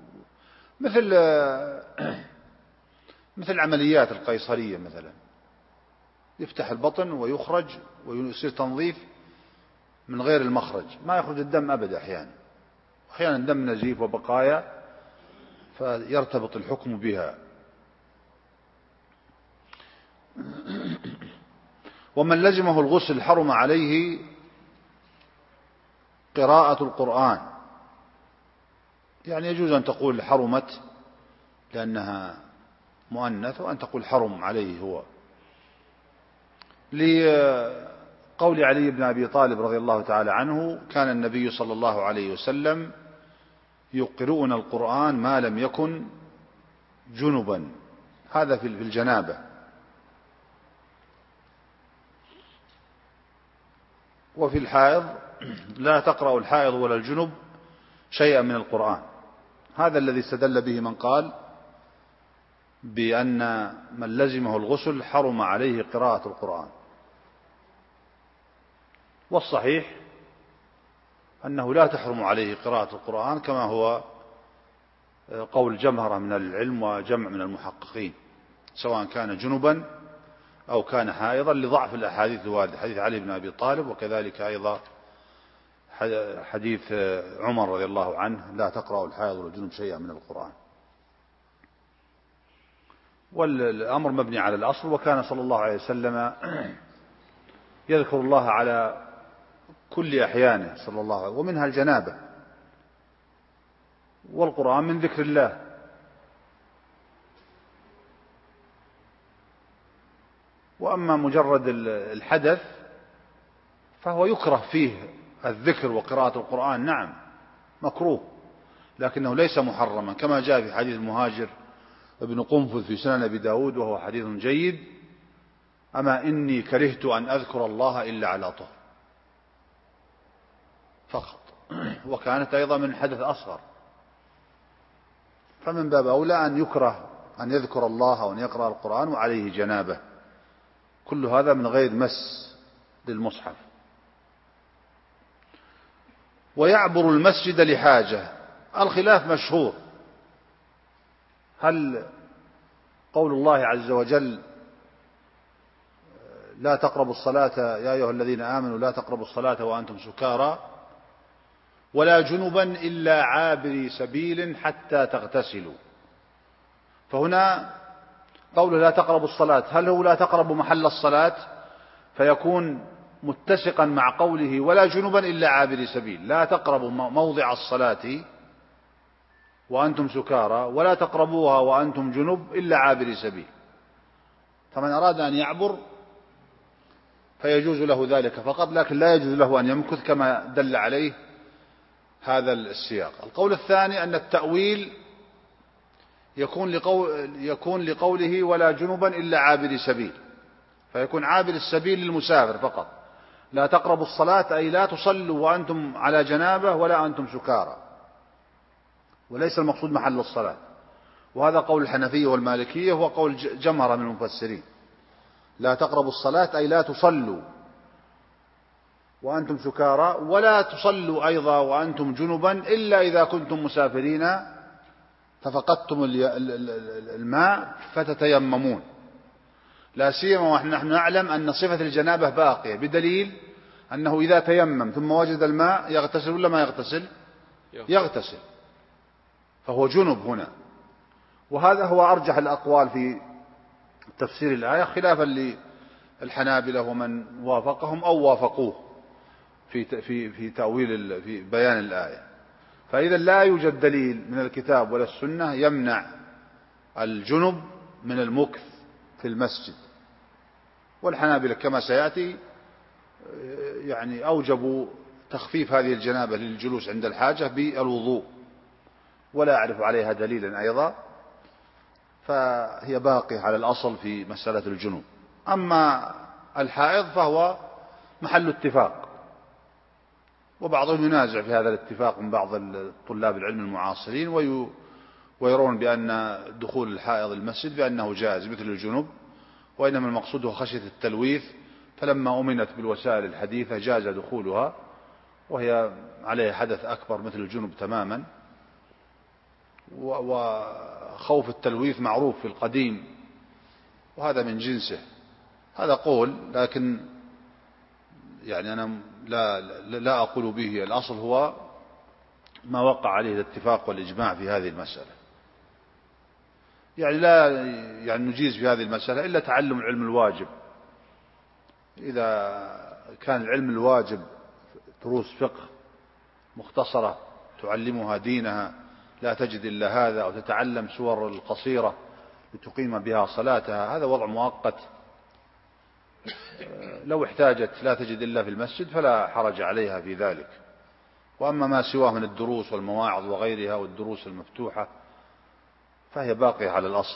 مثل عمليات القيصرية مثلا، يفتح البطن ويخرج ويصير تنظيف من غير المخرج، ما يخرج الدم أبدا، أحيانا دم نزيف وبقايا فيرتبط الحكم بها. ومن لزمه الغسل حرم عليه قراءة القرآن، يعني يجوز أن تقول حرمت لأنها مؤنث، وأن تقول حرم عليه هو، لقول علي بن أبي طالب رضي الله تعالى عنه: كان النبي صلى الله عليه وسلم يقرؤنا القرآن ما لم يكن جنبا، هذا في الجنابة. وفي الحائض لا تقرأ الحائض ولا الجنب شيئا من القرآن، هذا الذي استدل به من قال بأن من لزمه الغسل حرم عليه قراءة القرآن. والصحيح أنه لا تحرم عليه قراءة القرآن، كما هو قول جمهرة من العلم وجمع من المحققين، سواء كان جنبا أو كان حائضا، لضعف الأحاديث الواردة، حديث علي بن أبي طالب، وكذلك أيضا حديث عمر رضي الله عنه: لا تقرأ الحائض والجنب شيئا من القرآن. والأمر مبني على الأصل، وكان صلى الله عليه وسلم يذكر الله على كل أحيانه صلى الله عليه وسلم، ومنها الجنابة، والقرآن من ذكر الله. وأما مجرد الحدث فهو يكره فيه الذكر وقراءة القرآن، نعم مكروه، لكنه ليس محرما، كما جاء في حديث المهاجر ابن قنفذ في سنن أبي داود، وهو حديث جيد: أما إني كرهت أن أذكر الله إلا على طهر، فقط. وكانت أيضا من حدث أصغر، فمن باب أولى أن يكره أن يذكر الله أو أن يقرأ القرآن وعليه جنابه، كل هذا من غير مس للمصحف. ويعبر المسجد لحاجة، الخلاف مشهور، هل قول الله عز وجل: لا تقربوا الصلاة يا أيها الذين آمنوا لا تقربوا الصلاة وأنتم سكارى ولا جنبا إلا عابري سبيل حتى تغتسلوا، فهنا قوله لا تقربوا الصلاة، هل هو لا تقربوا محل الصلاة فيكون متسقا مع قوله ولا جنبا إلا عابري سبيل، لا تقربوا موضع الصلاة وأنتم سكارى ولا تقربوها وأنتم جنب إلا عابري سبيل، فمن أراد أن يعبر فيجوز له ذلك فقط، لكن لا يجوز له أن يمكث كما دل عليه هذا السياق. القول الثاني أن التأويل يكون لقوله ولا جنبا إلا عابر سبيل، فيكون عابر السبيل للمسافر فقط، لا تقربوا الصلاة أي لا تصلوا وأنتم على جنابة ولا أنتم سكارى، وليس المقصود محل الصلاة. وهذا قول الحنفية والمالكية، هو قول جمهرة من المفسرين. لا تقربوا الصلاة أي لا تصلوا وأنتم سكارى، ولا تصلوا أيضا وأنتم جنبا إلا إذا كنتم مسافرين ففقدتم الماء فتتيممون. لا سيما ونحن نعلم أن صفة الجنابة باقية، بدليل أنه إذا تيمم ثم وجد الماء يغتسل ولا ما يغتسل؟ يغتسل، فهو جنب هنا. وهذا هو أرجح الأقوال في تفسير الآية، خلافا للحنابلة ومن وافقهم أو وافقوه في تأويل في بيان الآية. فإذا لا يوجد دليل من الكتاب ولا السنة يمنع الجنب من المكث في المسجد. والحنابلة كما سيأتي يعني أوجبوا تخفيف هذه الجنابة للجلوس عند الحاجة بالوضوء، ولا أعرف عليها دليلا أيضا، فهي باقية على الأصل في مسألة الجنوب. أما الحائض فهو محل اتفاق، وبعضهم ينازع في هذا الاتفاق من بعض طلاب العلم المعاصرين، ويرون بأن دخول الحائض المسجد بأنه جائز مثل الجنوب، وإنما المقصود هو خشية التلويث، فلما أمنت بالوسائل الحديثة جاز دخولها، وهي عليه حدث أكبر مثل الجنوب تماما. وخوف التلويث معروف في القديم، وهذا من جنسه. هذا قول، لكن يعني أنا لا أقول به، الأصل هو ما وقع عليه الاتفاق والإجماع في هذه المسألة. يعني لا يعني نجيز في هذه المسألة إلا تعلم العلم الواجب. إذا كان العلم الواجب دروس فقه مختصرة تعلمها دينها لا تجد إلا هذا، أو تتعلم سور القصيرة لتقيم بها صلاتها، هذا وضع مؤقت. لو احتاجت لا تجد إلا في المسجد فلا حرج عليها في ذلك. وأما ما سواه من الدروس والمواعظ وغيرها والدروس المفتوحة فهي باقية على الأصل.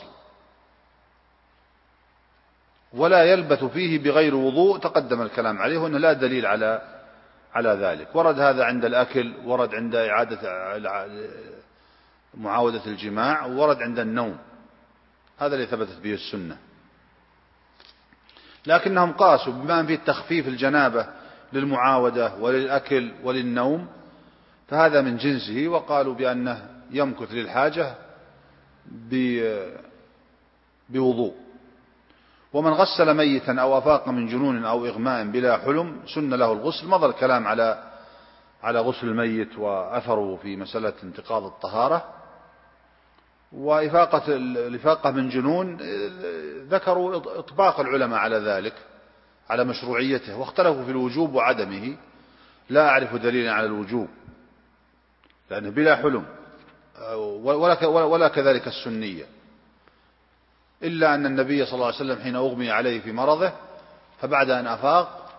ولا يلبث فيه بغير وضوء، تقدم الكلام عليه، وأنه لا دليل على ذلك. ورد هذا عند الأكل، ورد عند معاودة الجماع، ورد عند النوم. هذا اللي ثبتت به السنة. لكنهم قاسوا بما فيه تخفيف الجنابة للمعاودة وللأكل وللنوم، فهذا من جنسه، وقالوا بأنه يمكث للحاجة بوضوء. ومن غسل ميتا أو أفاق من جنون أو إغماء بلا حلم سن له الغسل. مضى الكلام على غسل الميت وأثره في مسألة انتقاض الطهارة. والإفاقة من جنون ذكروا إطباق العلماء على ذلك، على مشروعيته، واختلفوا في الوجوب وعدمه. لا أعرف دليلا على الوجوب لأنه بلا حلم، ولا كذلك السنية، إلا أن النبي صلى الله عليه وسلم حين أغمي عليه في مرضه فبعد أن أفاق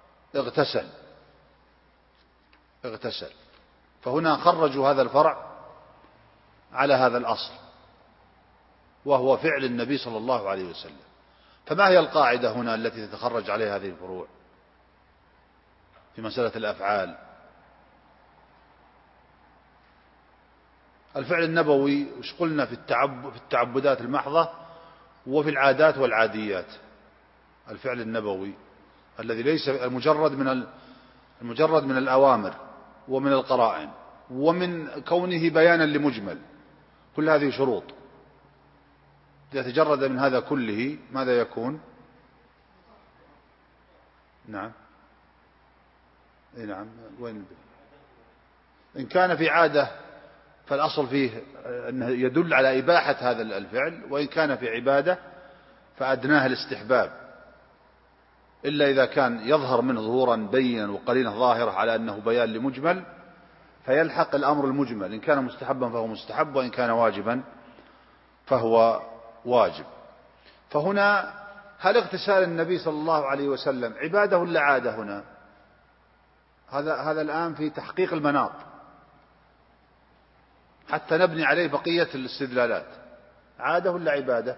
اغتسل. فهنا خرجوا هذا الفرع على هذا الأصل، وهو فعل النبي صلى الله عليه وسلم. فما هي القاعدة هنا التي تتخرج عليها هذه الفروع في مسألة الأفعال؟ الفعل النبوي وش قلنا في التعبدات المحضة وفي العادات والعاديات. الفعل النبوي الذي ليس المجرد من الأوامر ومن القرائن ومن كونه بيانا لمجمل، كل هذه شروط. إذا تجرد من هذا كله ماذا يكون؟ نعم وين إن كان في عادة فالأصل فيه أنه يدل على إباحة هذا الفعل، وإن كان في عبادة فأدناه الاستحباب، إلا إذا كان يظهر منه ظهورا بينا وقرينة ظاهرة على أنه بيان لمجمل فيلحق الأمر المجمل. إن كان مستحبا فهو مستحب، وإن كان واجبا فهو واجب. فهنا هل اغتسال النبي صلى الله عليه وسلم عبادة ولا عادة؟ هنا هذا الآن في تحقيق المناط حتى نبني عليه بقية الاستدلالات. عادة ولا عبادة؟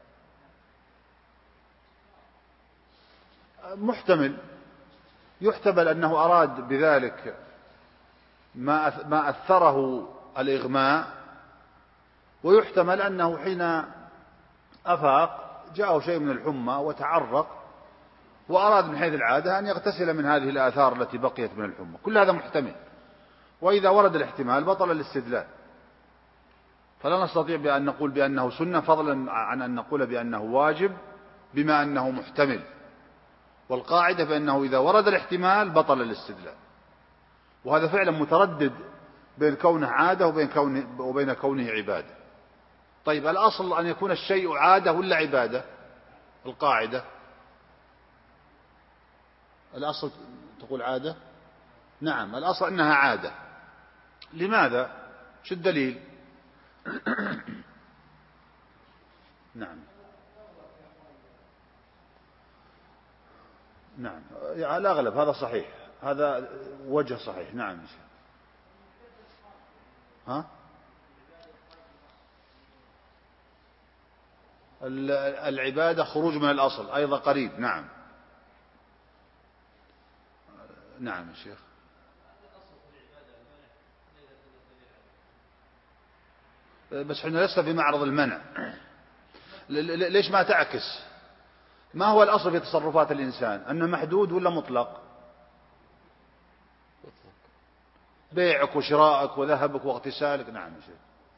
محتمل، يحتمل أنه أراد بذلك ما أثره الإغماء ويحتمل أنه حين أفاق جاءه شيء من الحمى وتعرق وأراد من حيث العادة أن يغتسل من هذه الآثار التي بقيت من الحمى، كل هذا محتمل. وإذا ورد الاحتمال بطل الاستدلال، فلا نستطيع بأن نقول بأنه سنة فضلا عن أن نقول بأنه واجب بما أنه محتمل. والقاعدة بأنه إذا ورد الاحتمال بطل الاستدلال، وهذا فعلا متردد بين كونه عادة وبين كونه عبادة. طيب الأصل أن يكون الشيء عادة ولا عبادة؟ القاعدة الأصل تقول عادة؟ نعم، الأصل أنها عادة. لماذا؟ شو الدليل؟ نعم نعم، على الأغلب هذا صحيح، هذا وجه صحيح. نعم. ها؟ العبادة خروج من الأصل أيضا قريب. نعم نعم يا شيخ. بس احنا لسه في معرض المنع. ليش ما تعكس؟ ما هو الأصل في تصرفات الإنسان؟ أنه محدود ولا مطلق؟ بيعك وشراءك وذهبك واغتسالك. نعم يا شيخ.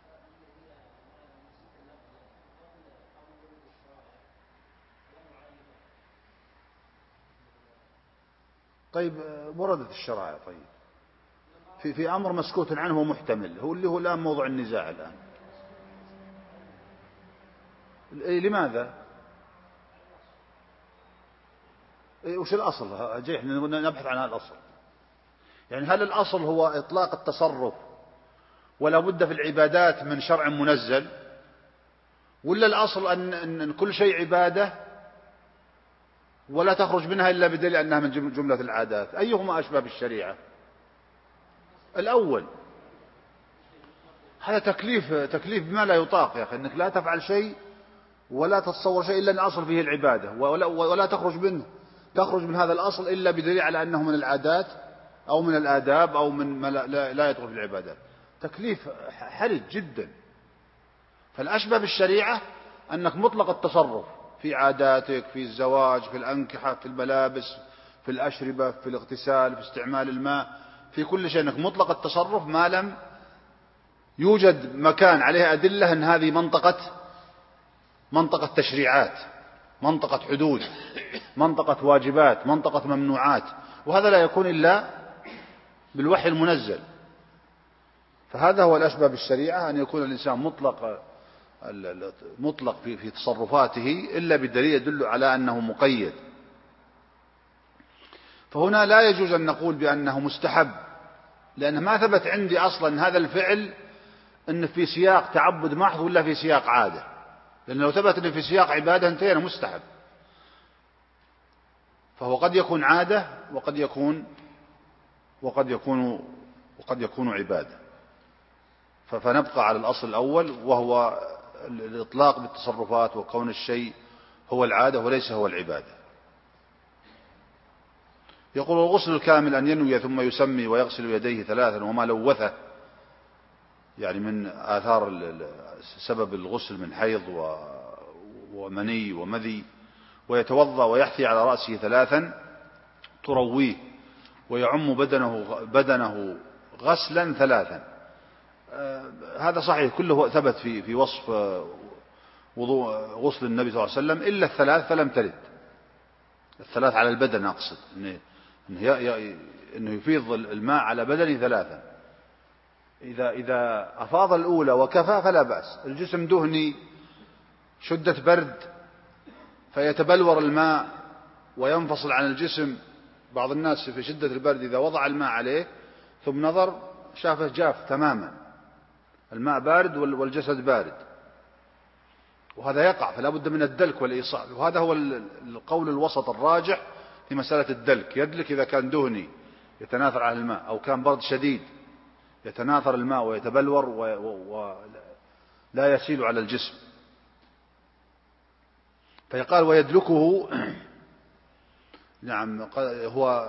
طيب وردت الشرائع. طيب في أمر مسكوت عنه ومحتمل، هو اللي هو الآن موضوع النزاع الآن. لماذا؟ وش الأصل؟ احنا نبحث عن الأصل. يعني هل الأصل هو إطلاق التصرف ولا بد في العبادات من شرع منزل، ولا الأصل أن كل شيء عبادة ولا تخرج منها إلا بدليل أنها من جملة العادات؟ أيهما أشبه بالشريعة؟ الأول. هذا تكليف بما لا يطاق يا أخي، أنك لا تفعل شيء ولا تتصور شيء إلا أن الأصل فيه العبادة، ولا تخرج من هذا الأصل إلا بدليل على أنه من العادات أو من الآداب أو من ما لا يدخل في العبادات. تكليف حرج جدا. فالأشبه بالشريعة أنك مطلق التصرف في عاداتك، في الزواج، في الأنكحة، في الملابس، في الأشربة، في الاغتسال، في استعمال الماء، في كل شيء أنك مطلق التصرف ما لم يوجد مكان عليه أدلة أن هذه منطقة تشريعات، منطقة حدود، منطقة واجبات، منطقة ممنوعات. وهذا لا يكون إلا بالوحي المنزل. فهذا هو الأشبه بالشريعة، أن يكون الإنسان مطلق في تصرفاته إلا بالدليل يدل على أنه مقيد. فهنا لا يجوز أن نقول بأنه مستحب، لأن ما ثبت عندي أصلا هذا الفعل أنه في سياق تعبد محض ولا في سياق عادة. لأن لو ثبت أنه في سياق عبادة انتهينا مستحب. فهو قد يكون عادة وقد يكون عبادة. فنبقى على الأصل الأول، وهو الإطلاق بالتصرفات وكون الشيء هو العادة وليس هو العبادة. يقول الغسل الكامل أن ينوي ثم يسمي ويغسل يديه 3 وما لوثه، يعني من آثار سبب الغسل من حيض ومني ومذي، ويتوضأ ويحثي على رأسه 3 ترويه، ويعم بدنه غسلا 3. هذا صحيح كله ثبت في وصف وضوء غسل النبي صلى الله عليه وسلم، إلا 3 فلم ترد. 3 على البدن أقصد، إنه يفيض الماء على بدنه 3. إذا أفاض الأولى وكفى فلا بأس. الجسم دهني، شدة برد، فيتبلور الماء وينفصل عن الجسم. بعض الناس في شدة البرد إذا وضع الماء عليه ثم نظر شافه جاف تماما، الماء بارد والجسد بارد، وهذا يقع، فلا بد من الدلك والإيصال. وهذا هو القول الوسط الراجح في مسألة الدلك. يدلك إذا كان دهني يتناثر على الماء، أو كان برد شديد يتناثر الماء ويتبلور ولا يسيل على الجسم. فيقال ويدلكه. نعم، هو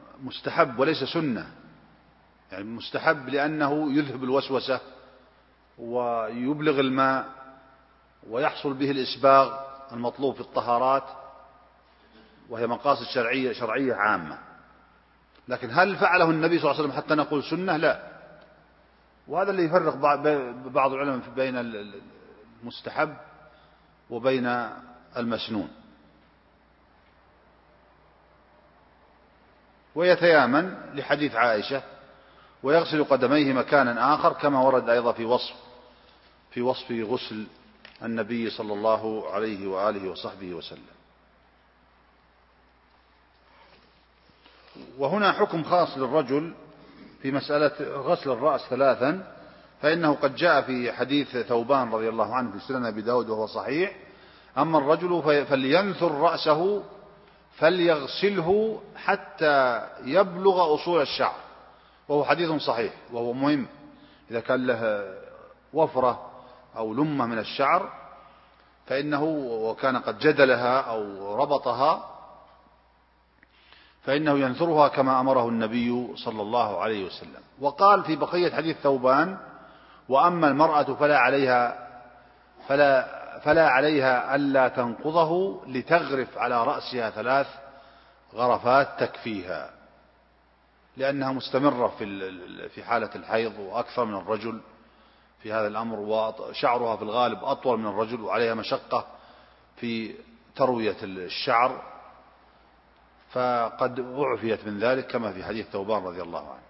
مستحب وليس سنة. يعني مستحب لأنه يذهب الوسوسة ويبلغ الماء ويحصل به الإسباغ المطلوب في الطهارات، وهي مقاصد شرعية عامة. لكن هل فعله النبي صلى الله عليه وسلم حتى نقول سنة؟ لا. وهذا اللي يفرق بعض العلماء بين المستحب وبين المسنون. ويتيامن لحديث عائشة ويغسل قدميه مكانا آخر، كما ورد أيضا في وصف غسل النبي صلى الله عليه وآله وصحبه وسلم. وهنا حكم خاص للرجل في مسألة غسل الرأس ثلاثا، فإنه قد جاء في حديث ثوبان رضي الله عنه في سنن أبي داود وهو صحيح: أما الرجل فلينثر رأسه فليغسله حتى يبلغ أصول الشعر، وهو حديث صحيح وهو مهم. إذا كان له وفرة أو لمة من الشعر فإنه وكان قد جدلها أو ربطها فإنه ينثرها كما أمره النبي صلى الله عليه وسلم. وقال في بقية حديث ثوبان: وأما المرأة فلا عليها ألا تنقضه لتغرف على رأسها 3 غرفات تكفيها، لأنها مستمرة في حالة الحيض وأكثر من الرجل في هذا الأمر، وشعرها في الغالب أطول من الرجل وعليها مشقة في تروية الشعر، فقد أعفيت من ذلك كما في حديث ثوبان رضي الله عنه.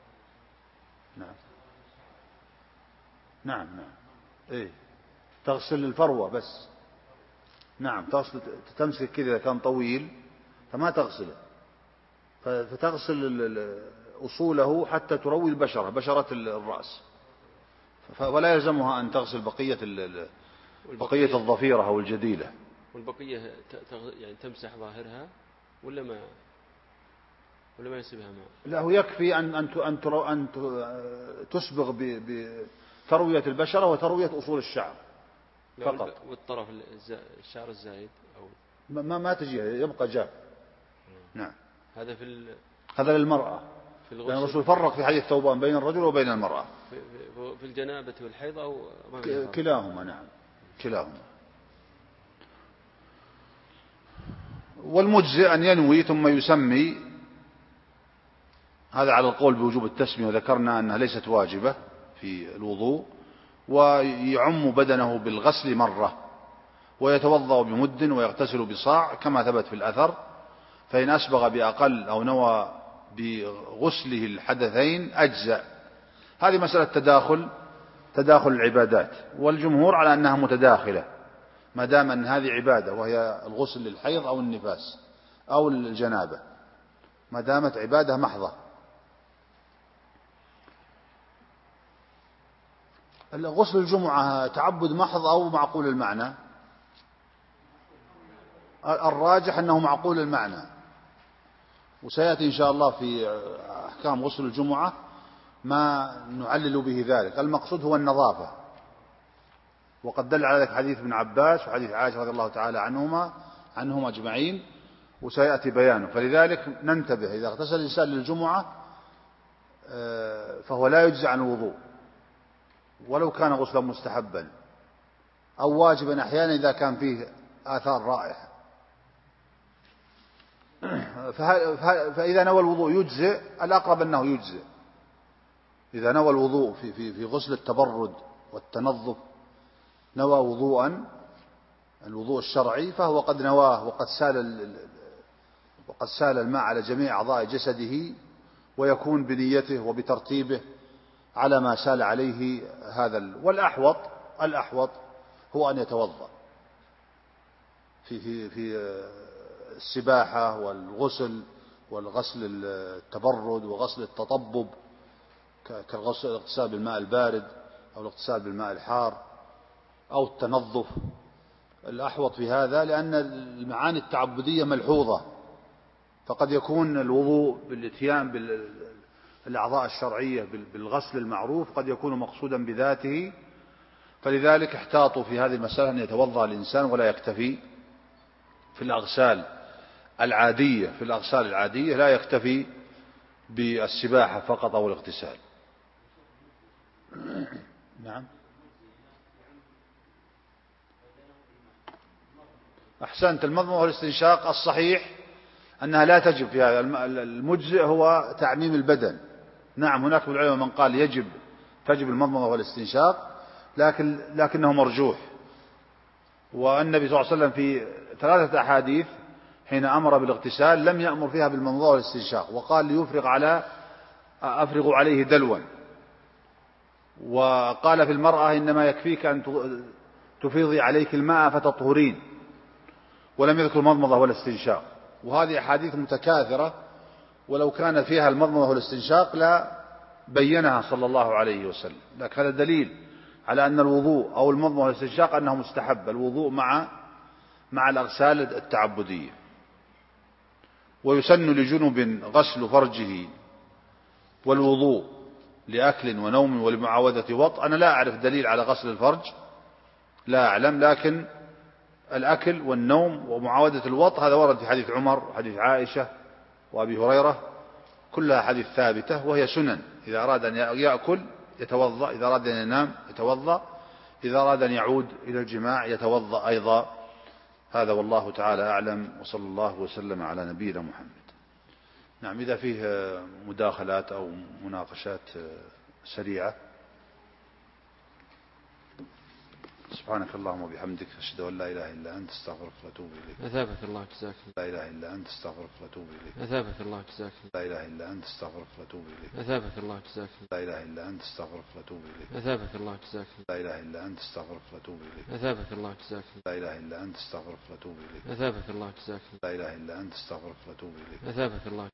نعم إيه، تغسل الفروة بس. نعم، تمسك كذا إذا كان طويل فما تغسله، فتغسل أصوله حتى تروي بشرة الرأس، فلا يلزمها أن تغسل بقية الضفيرة أو الجديلة. والبقية يعني تمسح ظاهرها ولا ما يسيبها ماء؟ لا، هو يكفي أن تسبغ بتروية البشرة وتروية أصول الشعر فقط. والطرف الشعر الزايد أو ما تجيه، يبقى جاف. نعم، هذا للمرأة، لأن الرسول فرق في حديث ثوبان بين الرجل وبين المرأة في الجنابة والحيض أو كلاهما. نعم، كلاهما. والمجزئ أن ينوي ثم يسمي، هذا على القول بوجوب التسمية، وذكرنا أنها ليست واجبة في الوضوء. ويعم بدنه بالغسل مرة، ويتوضأ بمد ويغتسل بصاع كما ثبت في الأثر، فإن أسبغ بأقل أو نوى بغسله الحدثين أجزأ. هذه مسألة تداخل العبادات، والجمهور على أنها متداخلة ما دام أن هذه عبادة، وهي الغسل للحيض أو النفاس أو الجنابة، ما دامت عبادة محضة. غسل الجمعة تعبد محض أو معقول المعنى؟ الراجح أنه معقول المعنى، وسيأتي إن شاء الله في أحكام غسل الجمعة ما نعلل به ذلك. المقصود هو النظافة، وقد دل على ذلك حديث ابن عباس وحديث عائشة رضي الله تعالى عنهم أجمعين، وسيأتي بيانه. فلذلك ننتبه، إذا اغتسل الإنسان للجمعة فهو لا يجزي عن الوضوء ولو كان غسلا مستحبا أو واجبا أحيانا إذا كان فيه آثار رائحة. فإذا نوى الوضوء يجزئ، الأقرب أنه يجزئ. إذا نوى الوضوء في غسل التبرد والتنظف، نوى وضوءا الوضوء الشرعي، فهو قد نواه وقد سال الماء على جميع أعضاء جسده، ويكون بنيته وبترتيبه على ما سال عليه هذا. والأحوط هو أن يتوضأ في السباحة والغسل والغسل التبرد وغسل التطبب، كالغسل الاغتسال بالماء البارد أو الاغتسال بالماء الحار أو التنظف. الأحوط في هذا لأن المعاني التعبدية ملحوظة، فقد يكون الوضوء بالاتيان بالأعضاء الشرعية بالغسل المعروف قد يكون مقصودا بذاته، فلذلك احتاطوا في هذه المسألة أن يتوضأ الإنسان ولا يكتفي في الأغسال العادية لا يكتفي بالسباحة فقط أو الاغتسال. نعم، أحسنت. المضمضة والاستنشاق الصحيح أنها لا تجب في هذا. المجزئ هو تعميم البدن. نعم هناك من العلماء من قال تجب المضمضة والاستنشاق، لكنه مرجوح. والنبي صلى الله عليه وسلم في 3 أحاديث حين أمر بالاغتسال لم يأمر فيها بالمضمضة والاستنشاق، وقال أفرغوا عليه دلوا، وقال في المرأة إنما يكفيك أن تفيضي عليك الماء فتطهرين، ولم يذكر المضمضة والاستنشاق. وهذه أحاديث متكاثرة، ولو كان فيها المضمضة والاستنشاق لا بينها صلى الله عليه وسلم. لكن هذا دليل على أن الوضوء أو المضمضة والاستنشاق أنه مستحب، الوضوء مع الأغسال التعبدية. ويسن لجنب غسل فرجه والوضوء لأكل ونوم ولمعاودة وط. أنا لا أعرف دليل على غسل الفرج، لا أعلم، لكن الأكل والنوم ومعاودة الوط هذا ورد في حديث عمر وحديث عائشة وأبي هريرة، كلها حديث ثابتة، وهي سنن. إذا أراد أن يأكل يتوضأ، إذا أراد أن ينام يتوضأ، إذا أراد أن يعود إلى الجماع يتوضأ أيضا. هذا والله تعالى أعلم، وصلى الله وسلم على نبينا محمد. نعم، إذا فيه مداخلات أو مناقشات سريعة. سبحانك اللهم وبحمدك، أشهد أن لا إله إلا أنت، استغفرك وأتوب إليك. أثابك الله جزاك الله. لا إله إلا أنت، استغفرك وأتوب إليك. أثابك الله جزاك الله. لا إله إلا أنت، استغفرك وأتوب إليك. أثابك الله جزاك الله. لا إله إلا أنت، استغفرك وأتوب إليك. أثابك الله جزاك الله. لا إله إلا أنت، استغفرك وأتوب إليك. أثابك الله جزاك الله. لا إله إلا أنت، استغفرك وأتوب إليك. أثابك الله جزاك الله. لا إله إلا أنت، استغفرك وأتوب إليك. أثابك الله.